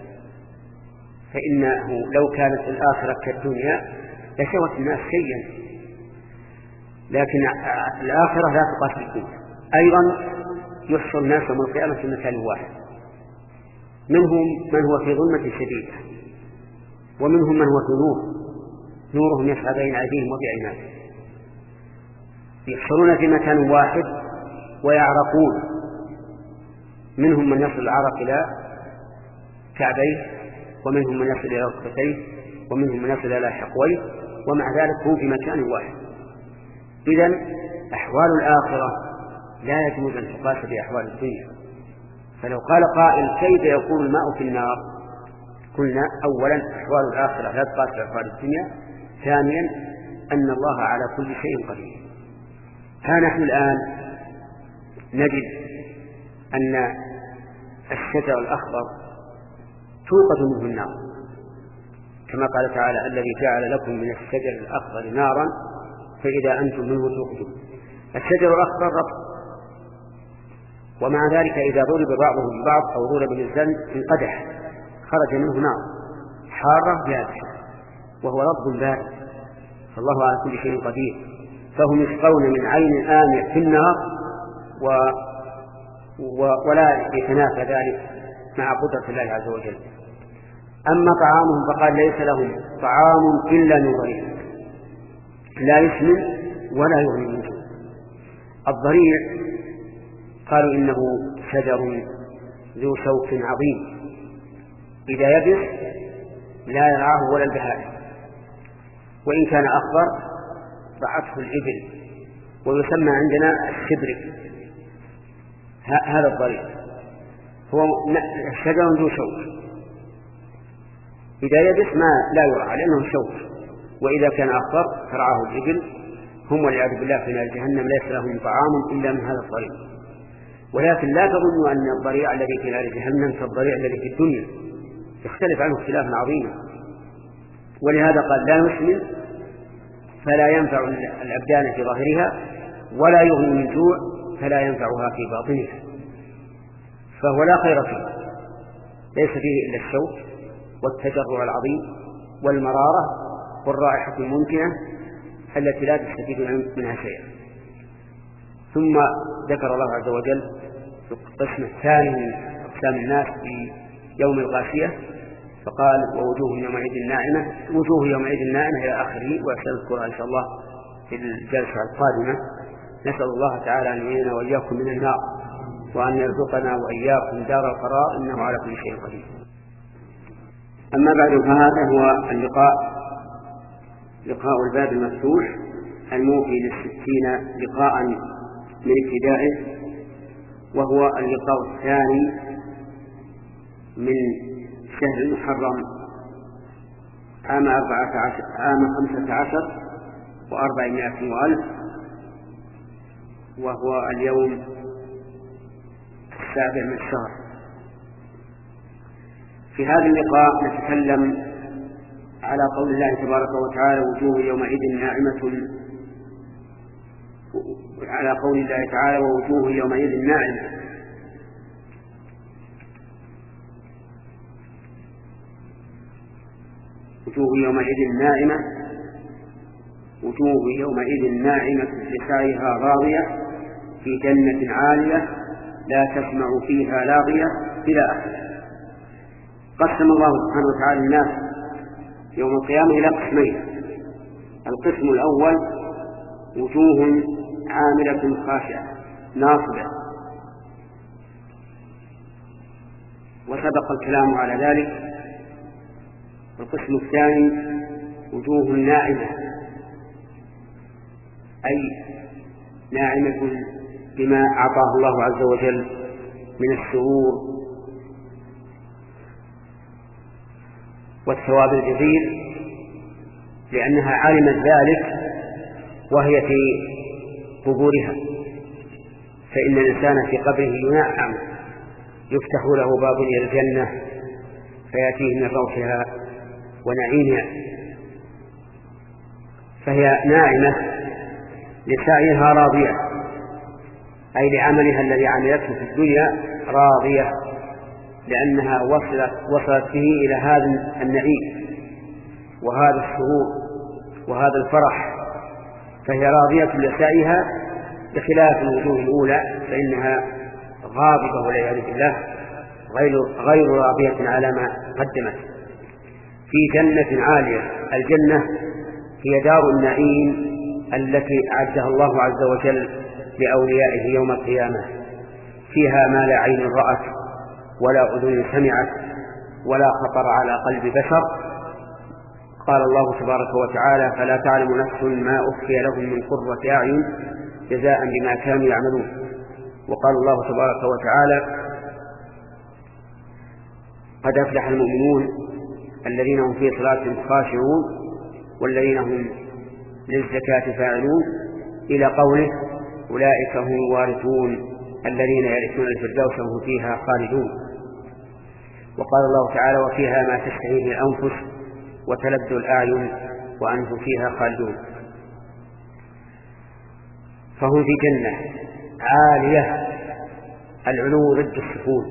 فإنه لو كانت الآخرة كالدنيا لشوت الناس شيئا، لكن الآخرة لا تقاس بالدنيا. أيضا يحشر الناس يوم القيامة في مكان واحد، منهم من هو في ظلمة شديدة ومنهم من هو في نور، نورهم يسعى بين أيديهم وبأيمانهم، يحشرون في مكان واحد ويعرقون، منهم من يصل العرق إلى كعبيه ومنهم من يصل إلى ركبتيه ومنهم من يصل إلى حقويه، ومع ذلك هم في مكان واحد. إذن أحوال الآخرة لا يجوز أن تقاس بأحوال الدنيا. فلو قال قائل كيف يكون الماء في النار؟ قلنا أولا أحوال الآخرة لا تقاس بأحوال الدنيا، ثانيا أن الله على كل شيء قدير. ها نحن الآن نجد أن الشجر الأخضر توقد منه النار، كما قال تعالى الذي جعل لكم من الشجر الأخضر نارا فإذا أنتم منه توقدون. الشجر الأخضر رطب ومع ذلك إذا ضرب بعضه ببعض أو ضرب بالزن انقدح، خرج منه نار حارة جادحة، وهو رب بارد، فالله على كل شيء قدير. فهم يسقون من عين آنية في النار و... و... ولا يتنافى ذلك مع قدرة الله عز وجل. أما طعامهم فقال ليس لهم طعام إلا من ضريع لا يسمن ولا يغني من جوع. الضريع قالوا إنه شجر ذو شوك عظيم إذا يبس لا يرعاه ولا البهائم، وإن كان أخضر رعته الإبل، ويسمى عندنا الشبرك. هذا الضريع هو شجر ذو شوك إذا يبس ما لا يرعى لأنه شوك، وإذا كان أخضر ترعاه الإبل. هم والعياذ بالله في نار جهنم ليس لهم طعام إلا من هذا الضريع. ولكن لا تظنوا أن الضريع الذي في نار جهنم كالضريع الذي في الدنيا، يختلف عنه اختلافا عظيما. ولهذا قال لا يسمن فلا ينفع الأبدان في ظاهرها، ولا يغني من جوع فلا ينفعها في باطنها، فهو لا خير فيه، ليس فيه إلا الشوك والتجرع العظيم والمرارة والرائحة الممكنة التي لا تستفيد منها شيئا. ثم ذكر الله عز وجل في القسم الثاني من أقسام الناس في يوم الغاشية، فقال ووجوه يومئذ ناعمة، وجوه يومئذ ناعمة إلى آخره، وسنذكرها إن شاء الله في الجلسة القادمة. نسأل الله تعالى أن يعيننا وإياكم من النار، وأن يرزقنا وإياكم دار القرار، إنه على كل شيء قدير. أما بعد، فهذا هو اللقاء لقاء الباب المفتوح الموفي للستين لقاء من ابتدائه، وهو اللقاء الثاني من شهر المحرم عام أربعة عشر عام خمسة عشر وأربعمائة وألف، وهو اليوم السابع من الشهر. في هذا اللقاء نتكلم على قول الله تبارك وتعالى وجوه يومئذ ناعمة، على قول الله تعالى ووجوه يومئذ ناعمة. وجوه يومئذ ناعمة وجوه يومئذ ناعمة لسعيها راضية في جنة عالية لا تسمع فيها لاغية إلى آخره. قسم الله سبحانه وتعالى الناس يوم القيامة إلى قسمين. القسم الأول وجوه عاملة خاشعة ناصبة، وسبق الكلام على ذلك. القسم الثاني وجوه ناعمة، أي ناعمة بما أعطاه الله عز وجل من السرور والثواب الجزيل، لأنها علمت ذلك وهي في قبورها. فإن الإنسان في قبره ينعم، يفتح له باب إلى الجنة فيأتيه من روحها ونعيمها، فهي ناعمة لسعيها راضية، أي لعملها الذي عملته في الدنيا راضية، لأنها وصلت, وصلت به إلى هذا النعيم وهذا السرور وهذا الفرح، فهي راضية لسعيها، بخلاف الوجوه الأولى فإنها غاضبة والعياذ بالله غير, غير راضية على ما قدمت. في جنة عالية، الجنة هي دار النعيم التي أعدها الله عز وجل لأوليائه يوم القيامة، فيها ما لا عين رأت ولا أذن سمعت ولا خطر على قلب بشر. قال الله تبارك وتعالى فلا تعلم نفس ما أخفي لهم من قرة أعين جزاء بما كانوا يعملون. وقال الله تبارك وتعالى قد أفلح المؤمنون الذين هم في صلاتهم خاشعون والذين هم للزكاة فاعلون، إلى قوله أولئك هم الوارثون الذين يرثون الفردوس وهم فيها خالدون. وقال الله تعالى وفيها ما تشتهيه الأنفس وتلذ الأعين وأنتم فيها خالدون. فهم في جنة عالية العلو ضد السفول،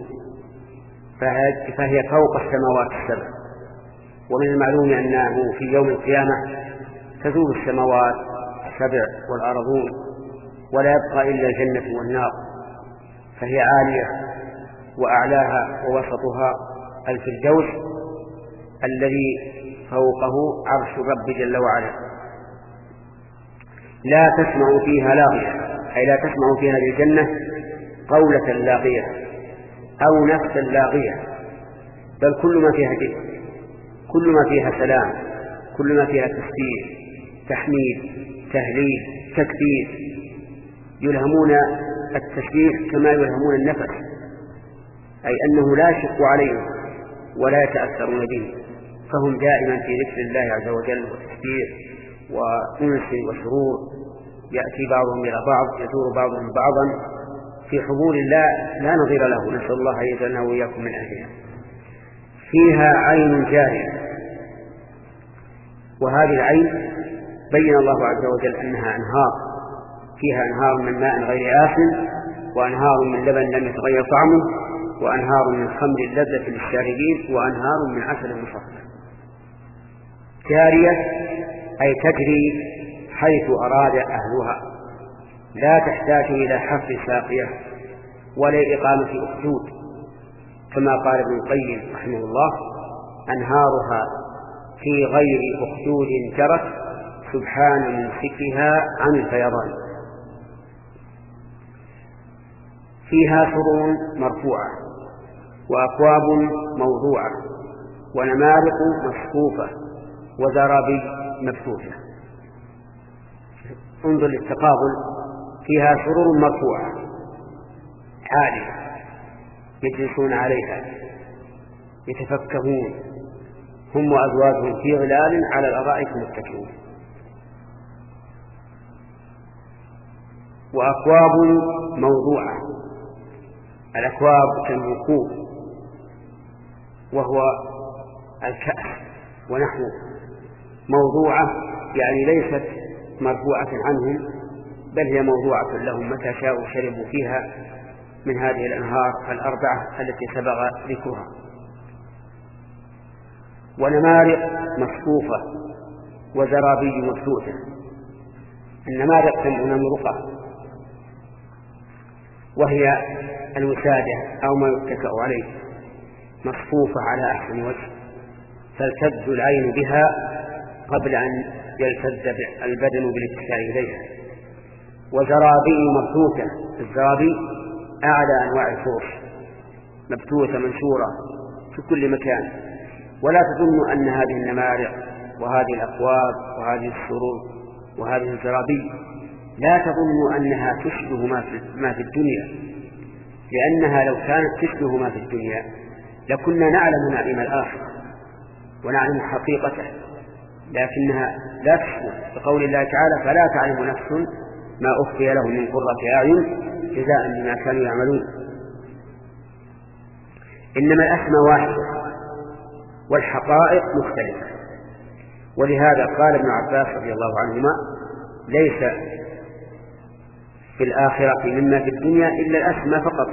فهي فوق السماوات السبع. ومن المعلوم أنه في يوم القيامة تزول السماوات السبع والأرضون ولا يبقى إلا الجنة والنار، فهي عالية وأعلاها ووسطها الفردوس الذي فوقه عرش الرب جل وعلا. لا تسمع فيها لاغية، أي لا تسمع فيها للجنة قولة لاغية أو نفسا لاغية، بل كل ما فيها ذكر، كل ما فيها سلام، كل ما فيها تسبيح، تحميد، تهليل، تكبير، يلهمون التسبيح كما يلهمون النفس، أي أنه لا يشق عليهم ولا يتأثرون به، فهم دائما في ذكر الله عز وجل وتسبيح وأنس وسرور، يأتي بعضهم إلى بعض، يزور بعضهم بعضا في حضور الله لا نظير له، نسأل الله أن يجعلنا وإياكم من أهلها. فيها عين جارية، وهذه العين بين الله عز وجل أنها أنهار، فيها أنهار من ماء غير آسن، وأنهار من لبن لم يتغير طعمه، وأنهار من خمر لذة للشاربين، وأنهار من عسل مصفى. جارية أي تجري حيث أراد أهلها، لا تحتاج إلى حفر ساقية ولا إقامة أخدود، كما قال ابن القيم رحمه الله: أنهارها في غير أخدود جرت سبحان ممسكها عن الفيضان. فيها سرور مرفوعة وأكواب موضوعة ونمارق مصفوفة وزرابي مبثوثة. انظر للتقابل: فيها سرور مرفوعة عالية يجلسون عليها يتفكهون هم وأزواجهم في ظلال على الأرائك متكئون، وأكواب موضوعة. الأكواب كالموقوف وهو الكأس ونحوه، موضوعة يعني ليست مرفوعة عنهم، بل هي موضوعة لهم متى شاءوا شربوا فيها من هذه الأنهار الأربعة التي سبق ذكرها. ونمارق مصفوفة وزرابي مبثوثة. النمارق جمع نمرقة، وهي الوسادة أو ما يتكأ عليه، مصفوفة على أحسن وجه تلتذ العين بها قبل أن يلتذ البدن بالاتكاء إليها. وزرابي مبثوثة، الزرابي أعلى أنواع الفرش، مبثوثة منشورة في كل مكان. ولا تظن أن هذه النمارق وهذه الأكواب وهذه السرور وهذه الزرابي لا تظن أنها تشبه ما في الدنيا، لأنها لو كانت تشبه ما في الدنيا لكنا نعلم نعيم الآخرة ونعلم حقيقته، لكنها لا تشبه، بقول الله تعالى: فلا تعلم نفس ما أخفي له من قرة أعين جزاء بما كانوا يعملون. إنما الأسمى واحدة والحقائق مختلفة. ولهذا قال ابن عباس رضي الله عنهما: ليس في الآخرة مما في الدنيا إلا الأسمى فقط.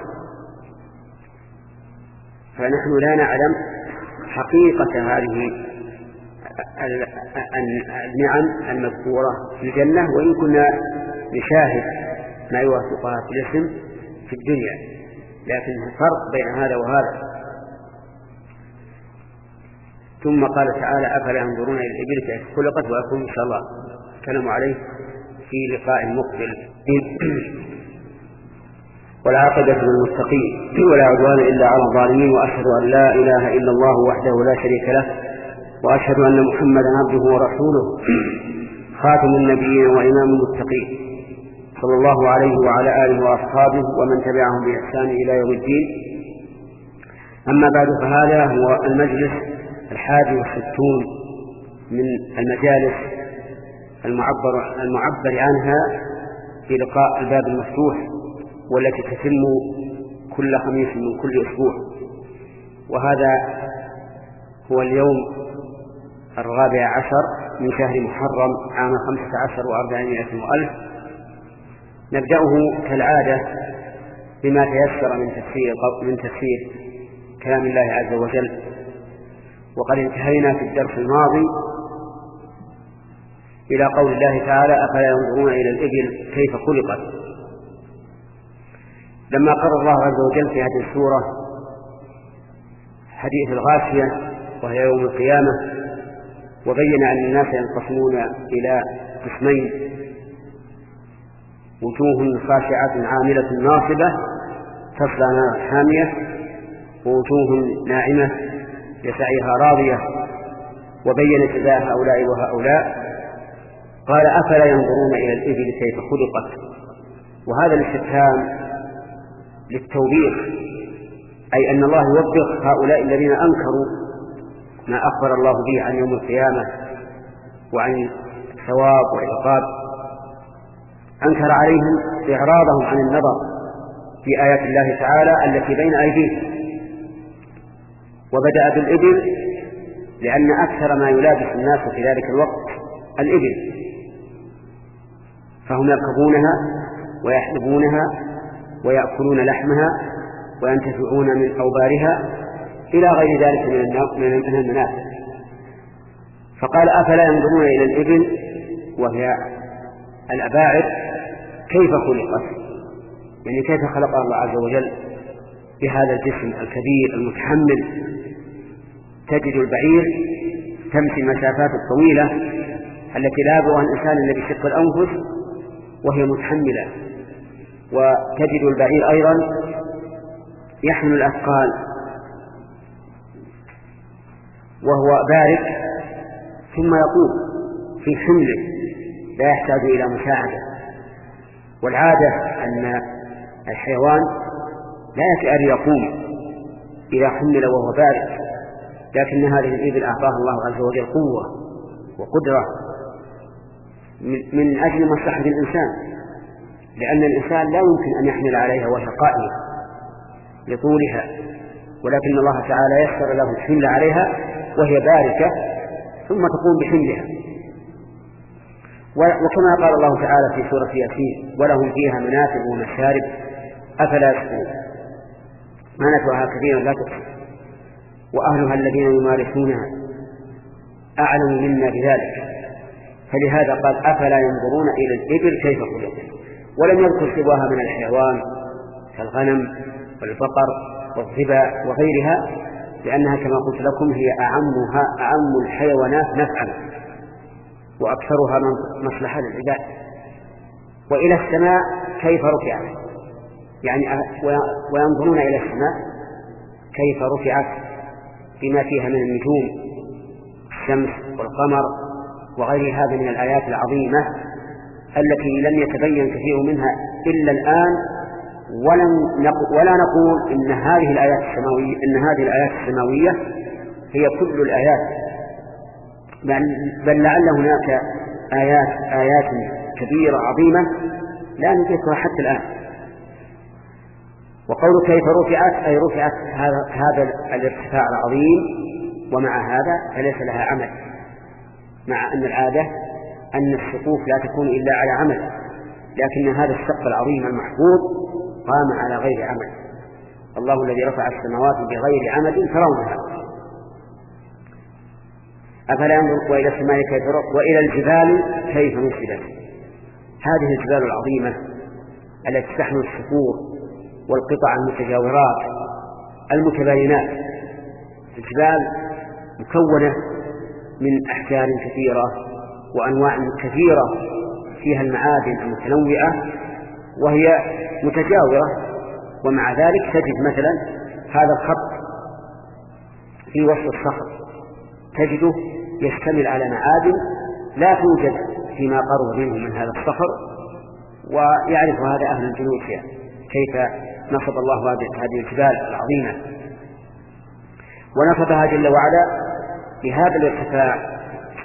فنحن لا نعلم حقيقة هذه النعم المذكورة في الجنة، وإن كنا نشاهد ما يوافقها في الاسم في الدنيا، لكن فرق بين هذا وهذا. ثم قال تعالى: أفلا ينظرون إلى الإبل كيف خلقت، ويكون إن شاء الله كلام عليه في لقاء مقبل. والعاقبة للمتقين ولا عدوان إلا على الظالمين، وأشهد أن لا إله إلا الله وحده لا شريك له، وأشهد أن محمدا عبده ورسوله خاتم النبيين وإمام المتقين، صلى الله عليه وعلى آله وأصحابه ومن تبعهم بإحسان إلى يوم الدين. أما بعد، فهذا هو المجلس الحادي والستون من المجالس المعبر, المعبر عنها في لقاء الباب المفتوح، والتي تتم كل خميس من كل أسبوع. وهذا هو اليوم الرابع عشر من شهر محرم عام خمسة عشر وأربعمائة وألف. نبدأه كالعادة بما تيسر من تفسير من تفسير كلام الله عز وجل. وقد انتهينا في الدرس الماضي إلى قول الله تعالى: أفلا ينظرون إلى الإبل كيف خلقت. لما قرر الله عز وجل في هذه السورة حديث الغاشية وهي يوم القيامة، وبين أن الناس ينقسمون إلى قسمين: وجوه خاشعة عاملة ناصبة تصلى نارا حامية، ووجوه ناعمة لسعيها راضية، وبين جزاء هؤلاء وهؤلاء. قال: أفلا ينظرون إلى الإبل كيف خلقت. وهذا الاستفهام للتوبيخ، أي أن الله يوبخ هؤلاء الذين أنكروا ما أخبر الله به عن يوم القيامة وعن الثواب والعقاب، أنكر عليهم إعراضهم عن النظر في آيات الله تعالى التي بين أيديهم. وبدأ بالإبل لأن أكثر ما يلابس الناس في ذلك الوقت الإبل، فهم يركبونها ويحلبونها ويأكلون لحمها وينتفعون من أوبارها إلى غير ذلك من المنافع. فقال: أفلا ينظرون إلى الإبل وهي الأباعد كيف خلقت، يعني كيف خلق الله عز وجل بهذا الجسم الكبير المتحمل. تجد البعير تمشي المسافات الطويلة التي لا يبغى الإنسان إلا بشق الأنفس وهي متحملة، وتجد البعير أيضا يحمل الأثقال وهو بارك ثم يقوم في حمله لا يحتاج إلى مساعدة. والعادة أن الحيوان لا يكاد يقوم إذا حمل وهو بارك، لكن هذه الإبل أعطاها الله عز وجل قوة وقدرة من أجل مصلحة الإنسان، لأن الإنسان لا يمكن أن يحمل عليها وهي قائمة لطولها، ولكن الله تعالى يسر له الحمل عليها وهي باركة ثم تقوم بحملها. وكما قال الله تعالى في سورة ياسين: ولهم فيها منافع ومشارب أفلا يشكرون. منافعها كثيرا لا تحصى، وأهلها الذين يمارسونها أعلم منا بذلك. فلهذا قال: أفلا ينظرون إلى الإبل كيف خلقت. ولم يذكر سواها من الحيوان كالغنم والبقر والظباء وغيرها، لأنها كما قلت لكم هي أعمها أعم الحيوانات نفعا وأكثرها مصلحة للعباد. وإلى السماء كيف رفعت، يعني وينظرون إلى السماء كيف رفعت بما فيها من النجوم الشمس والقمر وغير هذا من الآيات العظيمة التي لم يتبين كثير منها إلا الآن. ولم نقل ولا نقول إن هذه الآيات السماوية إن هذه الآيات السماوية هي كل الآيات، بل لعل هناك آيات آيات كبيرة عظيمة لا ندركها حتى الآن. وقول كيف رفعت أي رفعت هذا الارتفاع العظيم، ومع هذا فليس لها عمل، مع أن العادة أن السقوف لا تكون إلا على عمل، لكن هذا السقف العظيم المحفوظ قام على غير عمل. الله الذي رفع السماوات بغير عمد ترونها. أفلا ينظر وإلى السماء كيف رفعت وإلى الجبال كيف نصبت. هذه الجبال العظيمة التي تحمل الصخور والقطع المتجاورات المتباينات. الجبال مكونة من أحجار كثيرة وأنواع كثيرة فيها المعادن المتنوعة وهي متجاورة، ومع ذلك تجد مثلا هذا الخط في وسط الصخر تجده يشتمل على معادن لا توجد فيما قرب منه من هذا الصخر، ويعرف هذا أهل الجيولوجيا كيف نصب الله هذه الجبال العظيمة. ونصبها جل وعلا بهذا الارتفاع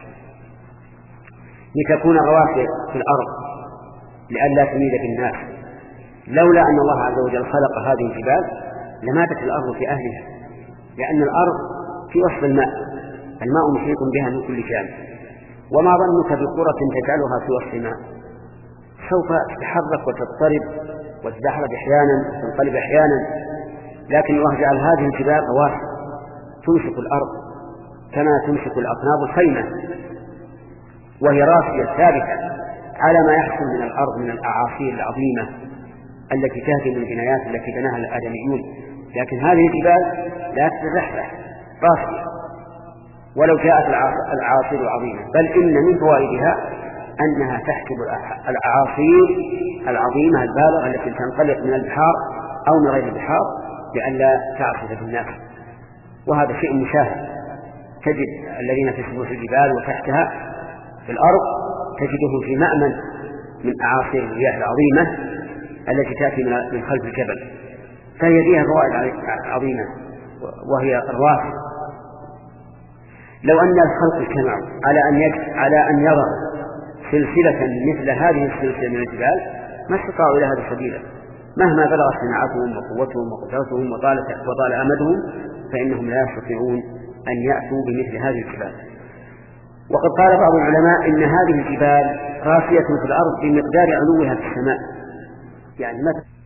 لتكون رواسي في الأرض لئلا تميل بالناس. لولا أن الله عز وجل خلق هذه الجبال لماتت الأرض في أهلها، لأن الأرض في وسط الماء، الماء محيط بها من كل جانب. وما ظنك بقرة تجعلها في وسط الماء؟ سوف تتحرك وتضطرب وتدحرج أحيانا وتنقلب أحيانا، لكن الله جعل هذه الجبال رواسي تمسك الأرض كما تمسك الأطناب الخيمة، وهي راسية ثابتة على ما يحصل من الأرض من الأعاصير العظيمة التي تهدم البنايات التي بناها الآدميون. لكن هذه الجبال لا تتزحزح راسية ولو جاءت الأعاصير العظيمة، بل إن من فوائدها أنها تحجب الأعاصير العظيمة البالغة التي تنطلق من البحار أو من غير البحار لئلا تعصف الناس. وهذا شيء مشاهد، تجد الذين في سفوح الجبال وتحتها في الأرض تجدهم في مأمن من أعاصير الرياح العظيمة التي تأتي من خلف الجبل، فهي فيها فوائد عظيمة وهي الراسي. لو أن الخلق اجتمعوا على أن على أن يرى سلسلة مثل هذه السلسلة من الجبال ما استطاعوا إلى هذا سبيلا، مهما بلغت صناعتهم وقوتهم وقدرتهم وطال أمدهم فإنهم لا يستطيعون أن يأتوا بمثل هذه الجبال. وقد قال بعض العلماء إن هذه الجبال راسية في الأرض بمقدار علوها في السماء، يعني مثلا